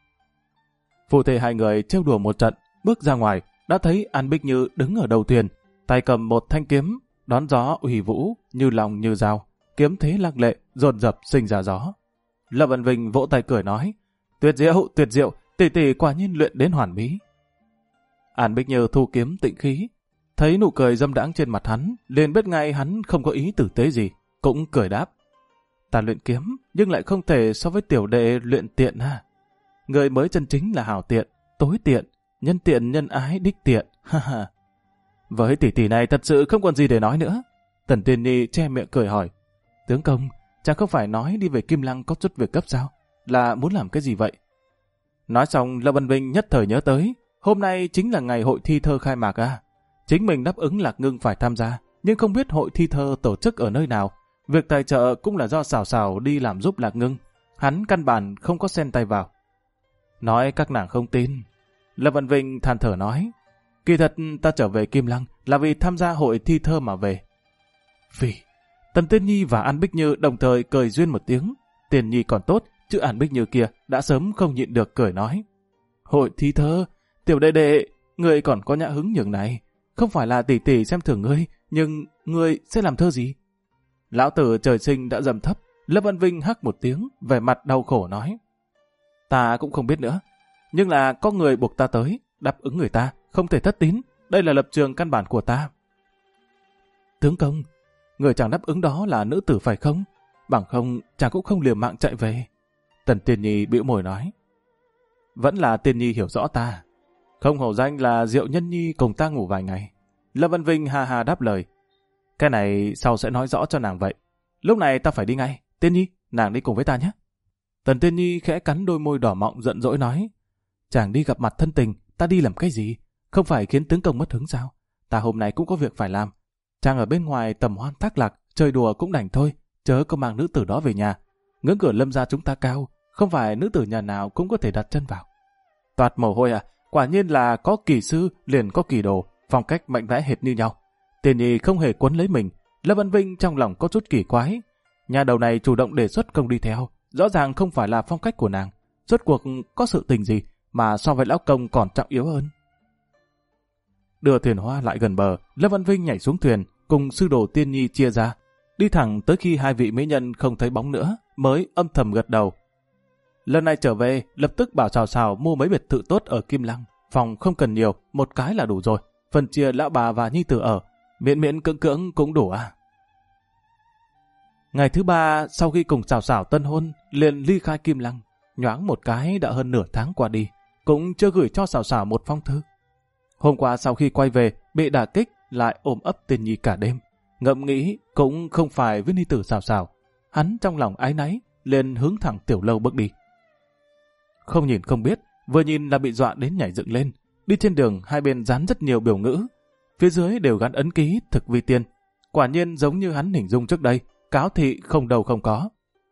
Phụ thể hai người trêu đùa một trận, bước ra ngoài, đã thấy An Bích Như đứng ở đầu thuyền, tay cầm một thanh kiếm, đón gió uy vũ, như lòng như dao, kiếm thế lăng lệ, dồn dập sinh ra gió. Lâm Văn Vinh vỗ tay cười nói, tuyệt diệu, tỷ tỷ quả nhiên luyện đến hoàn mỹ. An Bích Như thu kiếm tịnh khí, thấy nụ cười dâm đãng trên mặt hắn, liền biết ngay hắn không có ý tử tế gì, cũng cười đáp. Ta luyện kiếm, nhưng lại không thể so với tiểu đệ luyện tiện ha. Người mới chân chính là hảo tiện, tối tiện, nhân ái đích tiện, ha ha. Với tỷ tỷ này thật sự không còn gì để nói nữa. Tần Tiên Nhi che miệng cười hỏi, tướng công, chàng không phải nói đi về Kim Lăng có chút việc cấp sao? Là muốn làm cái gì vậy? Nói xong, Lâm Văn Vinh nhất thời nhớ tới, hôm nay chính là ngày hội thi thơ khai mạc à. Chính mình đáp ứng Lạc Ngưng phải tham gia, nhưng không biết hội thi thơ tổ chức ở nơi nào. Việc tài trợ cũng là do Sào Sào đi làm giúp Lạc Ngưng. Hắn căn bản không có xen tay vào. Nói các nàng không tin. Lâm Văn Vinh than thở nói, kỳ thật ta trở về Kim Lăng là vì tham gia hội thi thơ mà về. Vì Tần Tiên Nhi và An Bích Như đồng thời cười duyên một tiếng. Tiên Nhi còn tốt, chứ An Bích Như kia đã sớm không nhịn được cười nói. Hội thi thơ, tiểu đệ đệ, ngươi còn có nhã hứng nhường này. Không phải là tỷ tỷ xem thường ngươi, nhưng ngươi sẽ làm thơ gì? Lão tử trời sinh đã dầm thấp. Lâm Văn Vinh hắc một tiếng, vẻ mặt đau khổ nói. Ta cũng không biết nữa, nhưng là có người buộc ta tới, đáp ứng người ta, không thể thất tín. Đây là lập trường căn bản của ta. tướng công. Người chàng đáp ứng đó là nữ tử phải không? Bằng không, chàng cũng không liều mạng chạy về. Tần Tiên Nhi bĩu môi nói. Vẫn là Tiên Nhi hiểu rõ ta. Không hổ danh là Diệu Nhân Nhi cùng ta ngủ vài ngày. Lâm Văn Vinh ha ha đáp lời. Cái này sau sẽ nói rõ cho nàng vậy. Lúc này ta phải đi ngay. Tiên Nhi, nàng đi cùng với ta nhé. Tần Tiên Nhi khẽ cắn đôi môi đỏ mọng giận dỗi nói. Chàng đi gặp mặt thân tình, ta đi làm cái gì? Không phải khiến tướng công mất hứng sao? Ta hôm nay cũng có việc phải làm. Chàng ở bên ngoài tầm hoan thác lạc, chơi đùa cũng đành thôi, chớ có mang nữ tử đó về nhà. Ngưỡng cửa Lâm gia chúng ta cao, không phải nữ tử nhà nào cũng có thể đặt chân vào. Toạt mồ hôi à, quả nhiên là có kỳ sư liền có kỳ đồ, phong cách mạnh mẽ hệt như nhau. Tiên Nhi không hề quấn lấy mình, Lâm Văn Vinh trong lòng có chút kỳ quái. Nhà đầu này chủ động đề xuất công đi theo, rõ ràng không phải là phong cách của nàng. Rốt cuộc có sự tình gì mà so với lão công còn trọng yếu hơn. Đưa thuyền hoa lại gần bờ, Lâm Văn Vinh nhảy xuống thuyền, cùng sư đồ Tiên Nhi chia ra, đi thẳng tới khi hai vị mỹ nhân không thấy bóng nữa, mới âm thầm gật đầu. Lần này trở về, lập tức bảo Sào Sào mua mấy biệt thự tốt ở Kim Lăng, phòng không cần nhiều, một cái là đủ rồi, phần chia lão bà và nhi tử ở, miễn miễn cưỡng cưỡng cũng đủ à. Ngày thứ ba sau khi cùng Sào Sào tân hôn, liền ly khai Kim Lăng, nhoáng một cái đã hơn nửa tháng qua đi, cũng chưa gửi cho Sào Sào một phong thư. Hôm qua sau khi quay về, bị đả kích, lại ôm ấp Tiên Nhi cả đêm. Ngẫm nghĩ cũng không phải với ni tử Sào Sào. Hắn trong lòng áy náy, liền hướng thẳng tiểu lâu bước đi. Không nhìn không biết, vừa nhìn là bị dọa đến nhảy dựng lên. Đi trên đường hai bên dán rất nhiều biểu ngữ. Phía dưới đều gắn ấn ký thực vi tiên. Quả nhiên giống như hắn hình dung trước đây, cáo thị không đầu không có.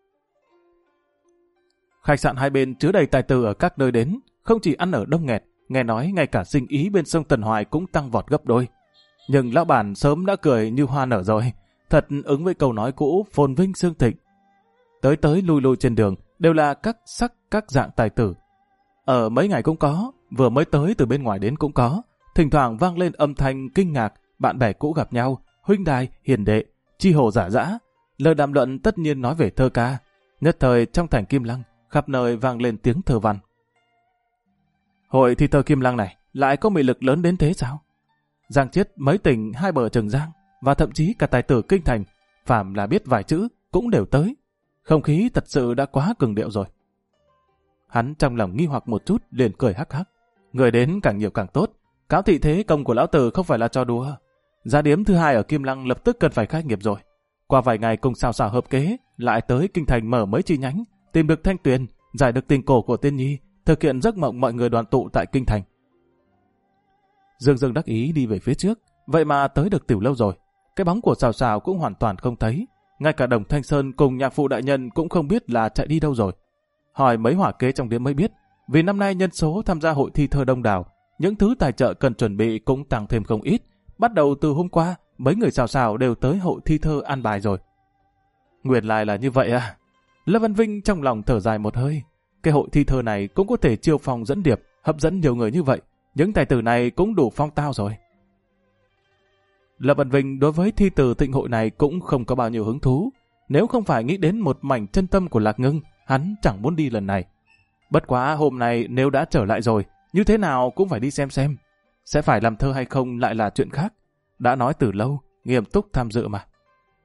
Khách sạn hai bên chứa đầy tài tử ở các nơi đến, không chỉ ăn ở đông nghẹt, nghe nói ngay cả sinh ý bên sông Tần Hoài cũng tăng vọt gấp đôi. Nhưng lão bản sớm đã cười như hoa nở rồi, thật ứng với câu nói cũ phồn vinh xương thịnh. Tới tới lui lui trên đường đều là các sắc các dạng tài tử. Ở mấy ngày cũng có, vừa mới tới từ bên ngoài đến cũng có, thỉnh thoảng vang lên âm thanh kinh ngạc, bạn bè cũ gặp nhau, huynh đài, hiền đệ, chi hồ giả dã. Lời đàm luận tất nhiên nói về thơ ca. Nhất thời trong thành Kim Lăng, khắp nơi vang lên tiếng thơ văn. Hội thi thơ Kim Lăng này lại có mị lực lớn đến thế sao? Giang Chiết mấy tỉnh hai bờ Trường Giang và thậm chí cả tài tử kinh thành, phàm là biết vài chữ cũng đều tới. Không khí thật sự đã quá cường điệu rồi. Hắn trong lòng nghi hoặc một chút liền cười hắc hắc. Người đến càng nhiều càng tốt. Cáo thị thế công của lão tử không phải là trò đùa. Giá điếm thứ hai ở Kim Lăng lập tức cần phải khai nghiệp rồi. Qua vài ngày cùng Sào Sào hợp kế, lại tới kinh thành mở mấy chi nhánh, tìm được Thanh Tuyền, giải được tình cổ của Tiên Nhi, thực hiện giấc mộng mọi người đoàn tụ tại kinh thành. Dương Dương đắc ý đi về phía trước, vậy mà tới được tiểu lâu rồi. Cái bóng của Sào Sào cũng hoàn toàn không thấy. Ngay cả Đồng Thanh Sơn cùng nhạc phụ đại nhân cũng không biết là chạy đi đâu rồi. Hỏi mấy hỏa kế trong điếm mới biết, vì năm nay nhân số tham gia hội thi thơ đông đảo, những thứ tài trợ cần chuẩn bị cũng tăng thêm không ít. Bắt đầu từ hôm qua, mấy người Sào Sào đều tới hội thi thơ an bài rồi. Nguyên lai là như vậy à? Lâm Văn Vinh trong lòng thở dài một hơi. Cái hội thi thơ này cũng có thể chiêu phong dẫn điệp, hấp dẫn nhiều người như vậy. Những tài tử này cũng đủ phong tao rồi. Lâm Văn Vinh đối với thi từ thịnh hội này cũng không có bao nhiêu hứng thú. Nếu không phải nghĩ đến một mảnh chân tâm của Lạc Ngưng, hắn chẳng muốn đi lần này. Bất quá hôm nay nếu đã trở lại rồi, như thế nào cũng phải đi xem. Sẽ phải làm thơ hay không lại là chuyện khác. Đã nói từ lâu, nghiêm túc tham dự mà.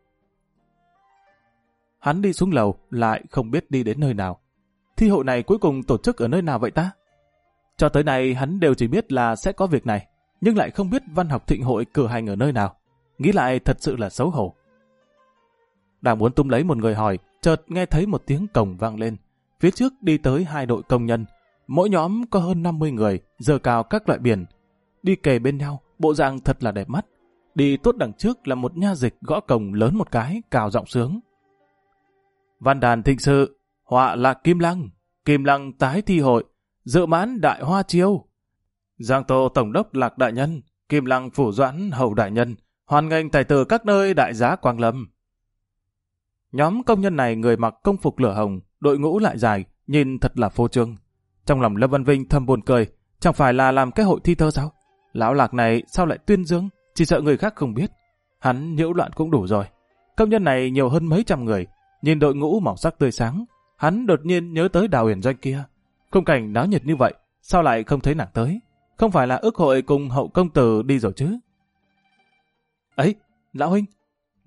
Hắn đi xuống lầu, lại không biết đi đến nơi nào. Thi hội này cuối cùng tổ chức ở nơi nào vậy ta? Cho tới nay hắn đều chỉ biết là sẽ có việc này, nhưng lại không biết văn học thịnh hội cử hành ở nơi nào. Nghĩ lại thật sự là xấu hổ. Đang muốn túm lấy một người hỏi, chợt nghe thấy một tiếng cồng vang lên. Phía trước đi tới hai đội công nhân, mỗi nhóm có hơn 50 người, giơ cao các loại biển. Đi kề bên nhau, bộ dạng thật là đẹp mắt. Đi tốt đằng trước là một nha dịch gõ cồng lớn một cái, cào giọng sướng. Văn đàn thịnh sự, họa lạc Kim Lăng tái thi hội, dự mãn đại hoa chiêu. Giang Tô tổng đốc Lạc đại nhân, Kim Lăng phủ doãn hầu đại nhân, hoan nghênh tài tử các nơi đại giá quang lâm. Nhóm công nhân này người mặc công phục lửa hồng, đội ngũ lại dài, nhìn thật là phô trương. Trong lòng Lâm Văn Vinh thầm buồn cười, chẳng phải là làm cái hội thi thơ sao? Lão Lạc này sao lại tuyên dương, chỉ sợ người khác không biết. Hắn nhiễu loạn cũng đủ rồi. Công nhân này nhiều hơn mấy trăm người, nhìn đội ngũ màu sắc tươi sáng, hắn đột nhiên nhớ tới Đào Uyển Doanh kia. Khung cảnh náo nhiệt như vậy, sao lại không thấy nàng tới? Không phải là ước hội cùng hậu công tử đi rồi chứ? Ấy, lão huynh,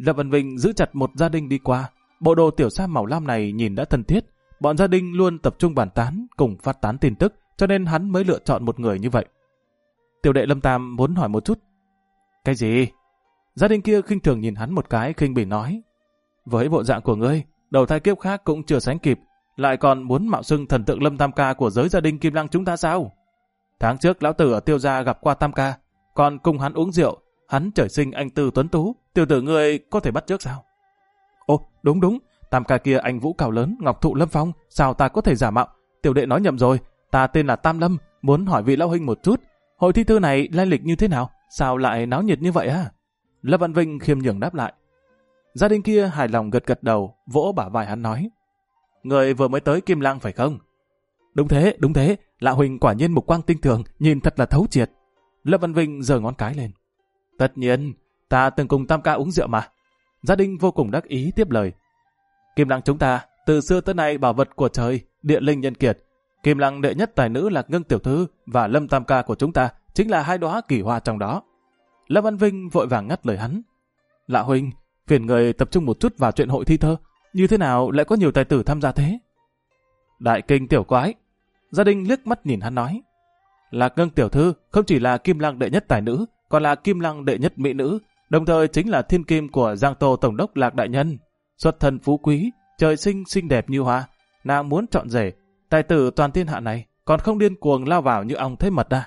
Lâm Văn Vinh giữ chặt một gia đình đi qua. Bộ đồ tiểu sa màu lam này nhìn đã thân thiết. Bọn gia đình luôn tập trung bàn tán, cùng phát tán tin tức, cho nên hắn mới lựa chọn một người như vậy. Tiểu đệ Lâm Tam muốn hỏi một chút. Cái gì? Gia đình kia khinh thường nhìn hắn một cái, khinh bỉ nói. Với bộ dạng của ngươi, đầu thai kiếp khác cũng chưa sánh kịp, lại còn muốn mạo xưng thần tượng Lâm Tam Ca của giới gia đình Kim Lăng chúng ta sao? Tháng trước lão tử ở Tiêu gia gặp qua Tam Ca, còn cùng hắn uống rượu, hắn trời sinh anh tư tuấn tú, tiểu tử ngươi có thể bắt chước sao? Ồ, đúng, Tam Ca kia anh vũ cao lớn, ngọc thụ lâm phong, sao ta có thể giả mạo? Tiểu đệ nói nhầm rồi, ta tên là Tam Lâm, muốn hỏi vị lão huynh một chút, hội thi thư này lai lịch như thế nào? Sao lại náo nhiệt như vậy à? Lâm Văn Vinh khiêm nhường đáp lại. Gia đình kia hài lòng gật gật đầu, vỗ bả vai hắn nói. Người vừa mới tới Kim Lăng phải không? Đúng thế, lão huynh quả nhiên mục quang tinh tường, nhìn thật là thấu triệt. Lâm Văn Vinh giơ ngón cái lên. Tất nhiên, ta từng cùng Tam Ca uống rượu mà. Gia đình vô cùng đắc ý tiếp lời. Kim Lăng chúng ta, từ xưa tới nay bảo vật của trời, địa linh nhân kiệt. Kim Lăng đệ nhất tài nữ Lạc Ngưng tiểu thư và Lâm Tam Ca của chúng ta chính là hai đóa kỳ hoa trong đó. Lâm Văn Vinh vội vàng ngắt lời hắn. Lão huynh, phiền người tập trung một chút vào chuyện hội thi thơ, như thế nào lại có nhiều tài tử tham gia thế? Đại kinh tiểu quái. Gia đình liếc mắt nhìn hắn nói. Lạc Ngưng tiểu thư không chỉ là Kim Lăng đệ nhất tài nữ, còn là Kim Lăng đệ nhất mỹ nữ, đồng thời chính là thiên kim của Giang Tô tổng đốc Lạc đại nhân. Xuất thân phú quý, trời sinh xinh đẹp như hoa, nàng muốn chọn rể, tài tử toàn thiên hạ này còn không điên cuồng lao vào như ong thấy mật à?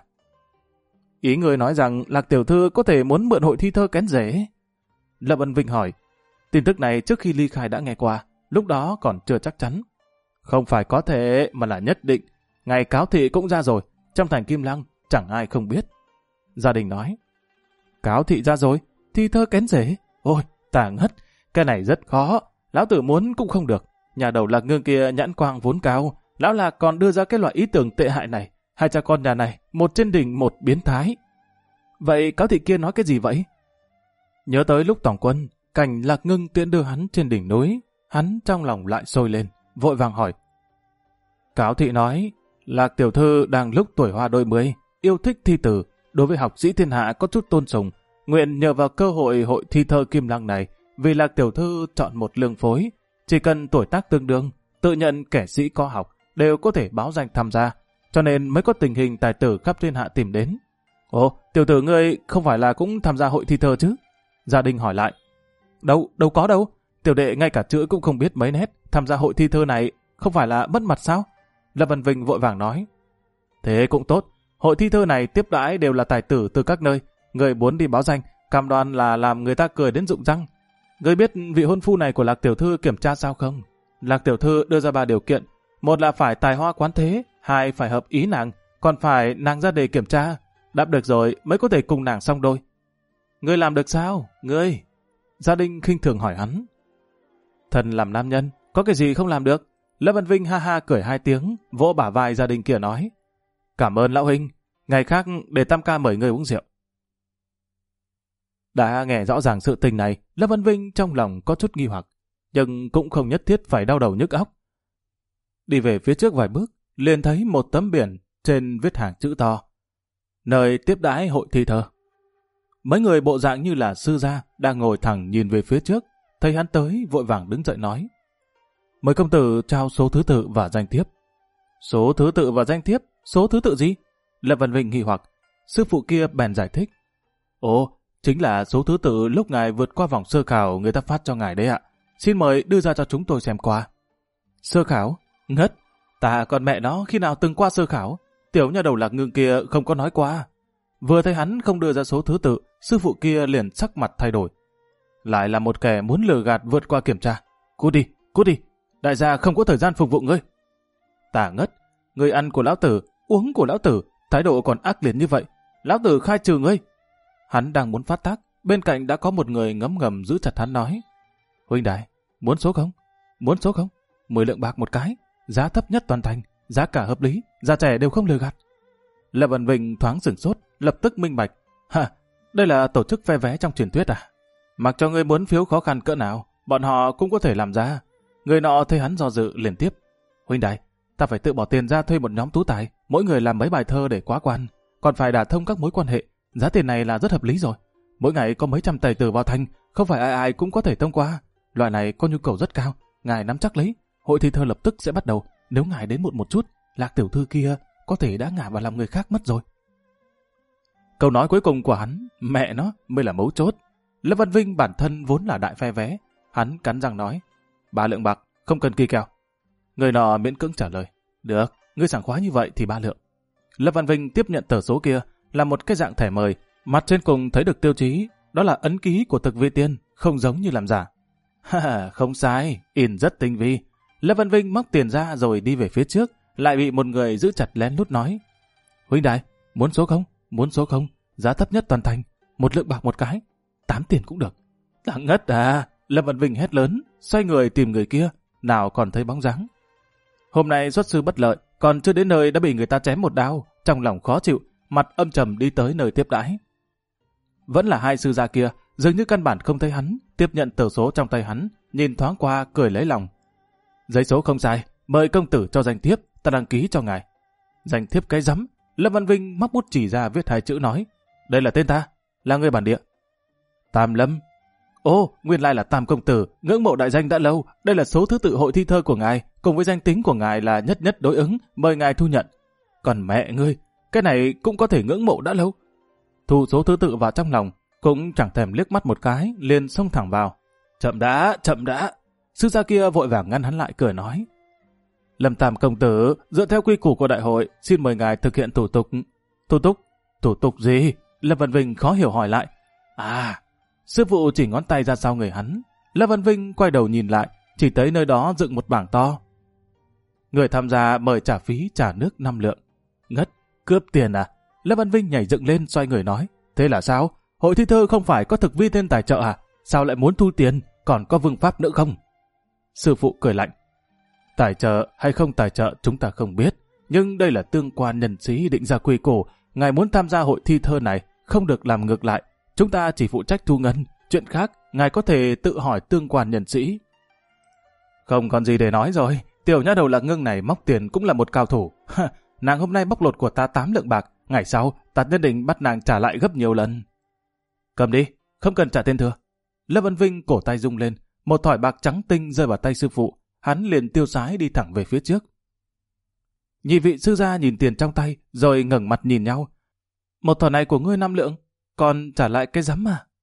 Ý người nói rằng Lạc tiểu thư có thể muốn mượn hội thi thơ kén rể? Lâm Văn Vinh hỏi. Tin tức này trước khi ly khai đã nghe qua, lúc đó còn chưa chắc chắn. Không phải có thể mà là nhất định. Ngày cáo thị cũng ra rồi, trong thành Kim Lăng chẳng ai không biết. Gia đình nói. Cáo thị ra rồi, thi thơ kén rể? Ôi, tà ngất, cái này rất khó, lão tử muốn cũng không được. Nhà đầu Lạc Ngưng kia nhãn quang vốn cao, lão Lạc còn đưa ra cái loại ý tưởng tệ hại này. Hai cha con nhà này, một trên đỉnh một biến thái. Vậy cáo thị kia nói cái gì vậy? Nhớ tới lúc tổng quân, cảnh Lạc Ngưng tiễn đưa hắn trên đỉnh núi, hắn trong lòng lại sôi lên, vội vàng hỏi. Cáo thị nói, Lạc tiểu thư đang lúc tuổi hoa đôi mươi, yêu thích thi tử, đối với học sĩ thiên hạ có chút tôn sùng, nguyện nhờ vào cơ hội thi thơ Kim Lăng này, vì Lạc tiểu thư chọn một lương phối, chỉ cần tuổi tác tương đương, tự nhận kẻ sĩ có học, đều có thể báo danh tham gia, cho nên mới có tình hình tài tử khắp thiên hạ tìm đến. Ồ, tiểu tử ngươi không phải là cũng tham gia hội thi thơ chứ? Gia đình hỏi lại. Đâu có đâu, tiểu đệ ngay cả chữ cũng không biết mấy nét, tham gia hội thi thơ này không phải là mất mặt sao? Lâm Văn Vinh vội vàng nói. Thế cũng tốt, hội thi thơ này tiếp đãi đều là tài tử từ các nơi, người muốn đi báo danh, cam đoan là làm người ta cười đến rụng răng. Người biết vị hôn phu này của Lạc tiểu thư kiểm tra sao không? Lạc tiểu thư đưa ra 3 điều kiện, một là phải tài hoa quán thế, hai phải hợp ý nàng, còn phải nàng ra đề kiểm tra, đáp được rồi mới có thể cùng nàng song đôi. Ngươi làm được sao? Ngươi? Gia đình khinh thường hỏi hắn. Thần làm nam nhân, có cái gì không làm được? Lâm Văn Vinh ha ha cười 2 tiếng, vỗ bả vai gia đình kia nói. Cảm ơn lão huynh, ngày khác để Tam Ca mời ngươi uống rượu. Đã nghe rõ ràng sự tình này, Lâm Văn Vinh trong lòng có chút nghi hoặc, nhưng cũng không nhất thiết phải đau đầu nhức óc. Đi về phía trước vài bước, liền thấy một tấm biển trên viết hàng chữ to. Nơi tiếp đãi hội thi thơ. Mấy người bộ dạng như là sư gia đang ngồi thẳng nhìn về phía trước, thấy hắn tới vội vàng đứng dậy nói. Mời công tử trao số thứ tự và danh thiếp. Số thứ tự và danh thiếp? Số thứ tự gì? Lâm Văn Vinh nghi hoặc. Sư phụ kia bèn giải thích. Ồ, chính là số thứ tự lúc ngài vượt qua vòng sơ khảo người ta phát cho ngài đấy ạ. Xin mời đưa ra cho chúng tôi xem qua. Sơ khảo? Ngất. Ta còn mẹ nó khi nào từng qua sơ khảo? Tiểu nhà đầu Lạc Ngưng kia không có nói qua. Vừa thấy hắn không đưa ra số thứ tự, sư phụ kia liền sắc mặt thay đổi. Lại là một kẻ muốn lừa gạt vượt qua kiểm tra. Cút đi, đại gia không có thời gian phục vụ ngươi. Tả ngất, ngươi ăn của lão tử, uống của lão tử, thái độ còn ác liệt như vậy, lão tử khai trừ ngươi. Hắn đang muốn phát tác, bên cạnh đã có một người ngấm ngầm giữ chặt hắn nói. Huynh đài, muốn số không? 10 lượng bạc một cái, giá thấp nhất toàn thành, giá cả hợp lý, già trẻ đều không lừa gạt. Lâm Văn Vinh thoáng sửng sốt, lập tức minh bạch. Đây là tổ chức phe vé trong truyền thuyết à? Mặc cho ngươi muốn phiếu khó khăn cỡ nào, bọn họ cũng có thể làm ra. Người nọ thấy hắn do dự liền tiếp. Huynh đài, ta phải tự bỏ tiền ra thuê một nhóm tú tài, mỗi người làm mấy bài thơ để quá quan, còn phải đả thông các mối quan hệ. Giá tiền này là rất hợp lý rồi. Mỗi ngày có mấy trăm tài tử vào thành, không phải ai ai cũng có thể thông qua. Loại này có nhu cầu rất cao, ngài nắm chắc lấy. Hội thi thơ lập tức sẽ bắt đầu. Nếu ngài đến muộn một chút, Lạc tiểu thư kia có thể đã ngả vào lòng người khác mất rồi. Câu nói cuối cùng của hắn, mẹ nó, mới là mấu chốt. Lâm Văn Vinh bản thân vốn là đại phe vé. Hắn cắn răng nói, 3 lượng bạc, không cần kỳ kèo. Người nọ miễn cưỡng trả lời, được, ngươi sảng khoái như vậy thì 3 lượng. Lâm Văn Vinh tiếp nhận tờ số kia là một cái dạng thẻ mời, mặt trên cùng thấy được tiêu chí, đó là ấn ký của thực vi tiên, không giống như làm giả. Ha, không sai, in rất tinh vi. Lâm Văn Vinh móc tiền ra rồi đi về phía trước, lại bị một người giữ chặt lén lút nói, huynh đài, muốn số không? Muốn số không? Giá thấp nhất toàn thành, 1 lượng bạc một cái, 8 tiền cũng được. Đáng ngất à! Lâm Văn Vinh hét lớn, xoay người tìm người kia, nào còn thấy bóng dáng. Hôm nay xuất sư bất lợi, còn chưa đến nơi đã bị người ta chém một đao, trong lòng khó chịu, mặt âm trầm đi tới nơi tiếp đãi. Vẫn là 2 sư gia kia, dường như căn bản không thấy hắn, tiếp nhận tờ số trong tay hắn, nhìn thoáng qua cười lấy lòng. Giấy số không sai, mời công tử cho danh thiếp, ta đăng ký cho ngài. Danh thiếp cái rắm? Lâm Văn Vinh móc bút chỉ ra viết 2 chữ nói, đây là tên ta, là người bản địa. Tam Lâm. Ô, nguyên lai là Tam công tử, ngưỡng mộ đại danh đã lâu, đây là số thứ tự hội thi thơ của ngài, cùng với danh tính của ngài là nhất nhất đối ứng, mời ngài thu nhận. Còn mẹ ngươi, cái này cũng có thể ngưỡng mộ đã lâu. Thu số thứ tự vào trong lòng, cũng chẳng thèm liếc mắt một cái, liền xông thẳng vào. Chậm đã. Sư gia kia vội vàng ngăn hắn lại cười nói, Lâm Tam công tử, dựa theo quy củ của đại hội, xin mời ngài thực hiện thủ tục. Thủ tục gì? Lâm Văn Vinh khó hiểu hỏi lại. À, sư phụ chỉ ngón tay ra sau người hắn. Lâm Văn Vinh quay đầu nhìn lại, chỉ thấy nơi đó dựng một bảng to. Người tham gia mời trả phí trả nước 5 lượng. Ngất, cướp tiền à? Lâm Văn Vinh nhảy dựng lên xoay người nói, thế là sao? Hội thi thơ không phải có thực vi tên tài trợ à? Sao lại muốn thu tiền? Còn có vương pháp nữa không? Sư phụ cười lạnh. Tài trợ hay không tài trợ chúng ta không biết, nhưng đây là tương quan nhân sĩ định ra quy củ. Ngài muốn tham gia hội thi thơ này, không được làm ngược lại. Chúng ta chỉ phụ trách thu ngân, chuyện khác ngài có thể tự hỏi tương quan nhân sĩ. Không còn gì để nói rồi, tiểu nha đầu Lạc Ngưng này móc tiền cũng là một cao thủ. Nàng hôm nay bóc lột của ta 8 lượng bạc, ngày sau ta nhất định bắt nàng trả lại gấp nhiều lần. Cầm đi, không cần trả tiền thừa. Lâm Văn Vinh cổ tay rung lên, một thỏi bạc trắng tinh rơi vào tay sư phụ, hắn liền tiêu sái đi thẳng về phía trước. Nhị vị sư gia nhìn tiền trong tay, rồi ngẩng mặt nhìn nhau. Một thỏi này của ngươi 5 lượng, còn trả lại cái rắm à?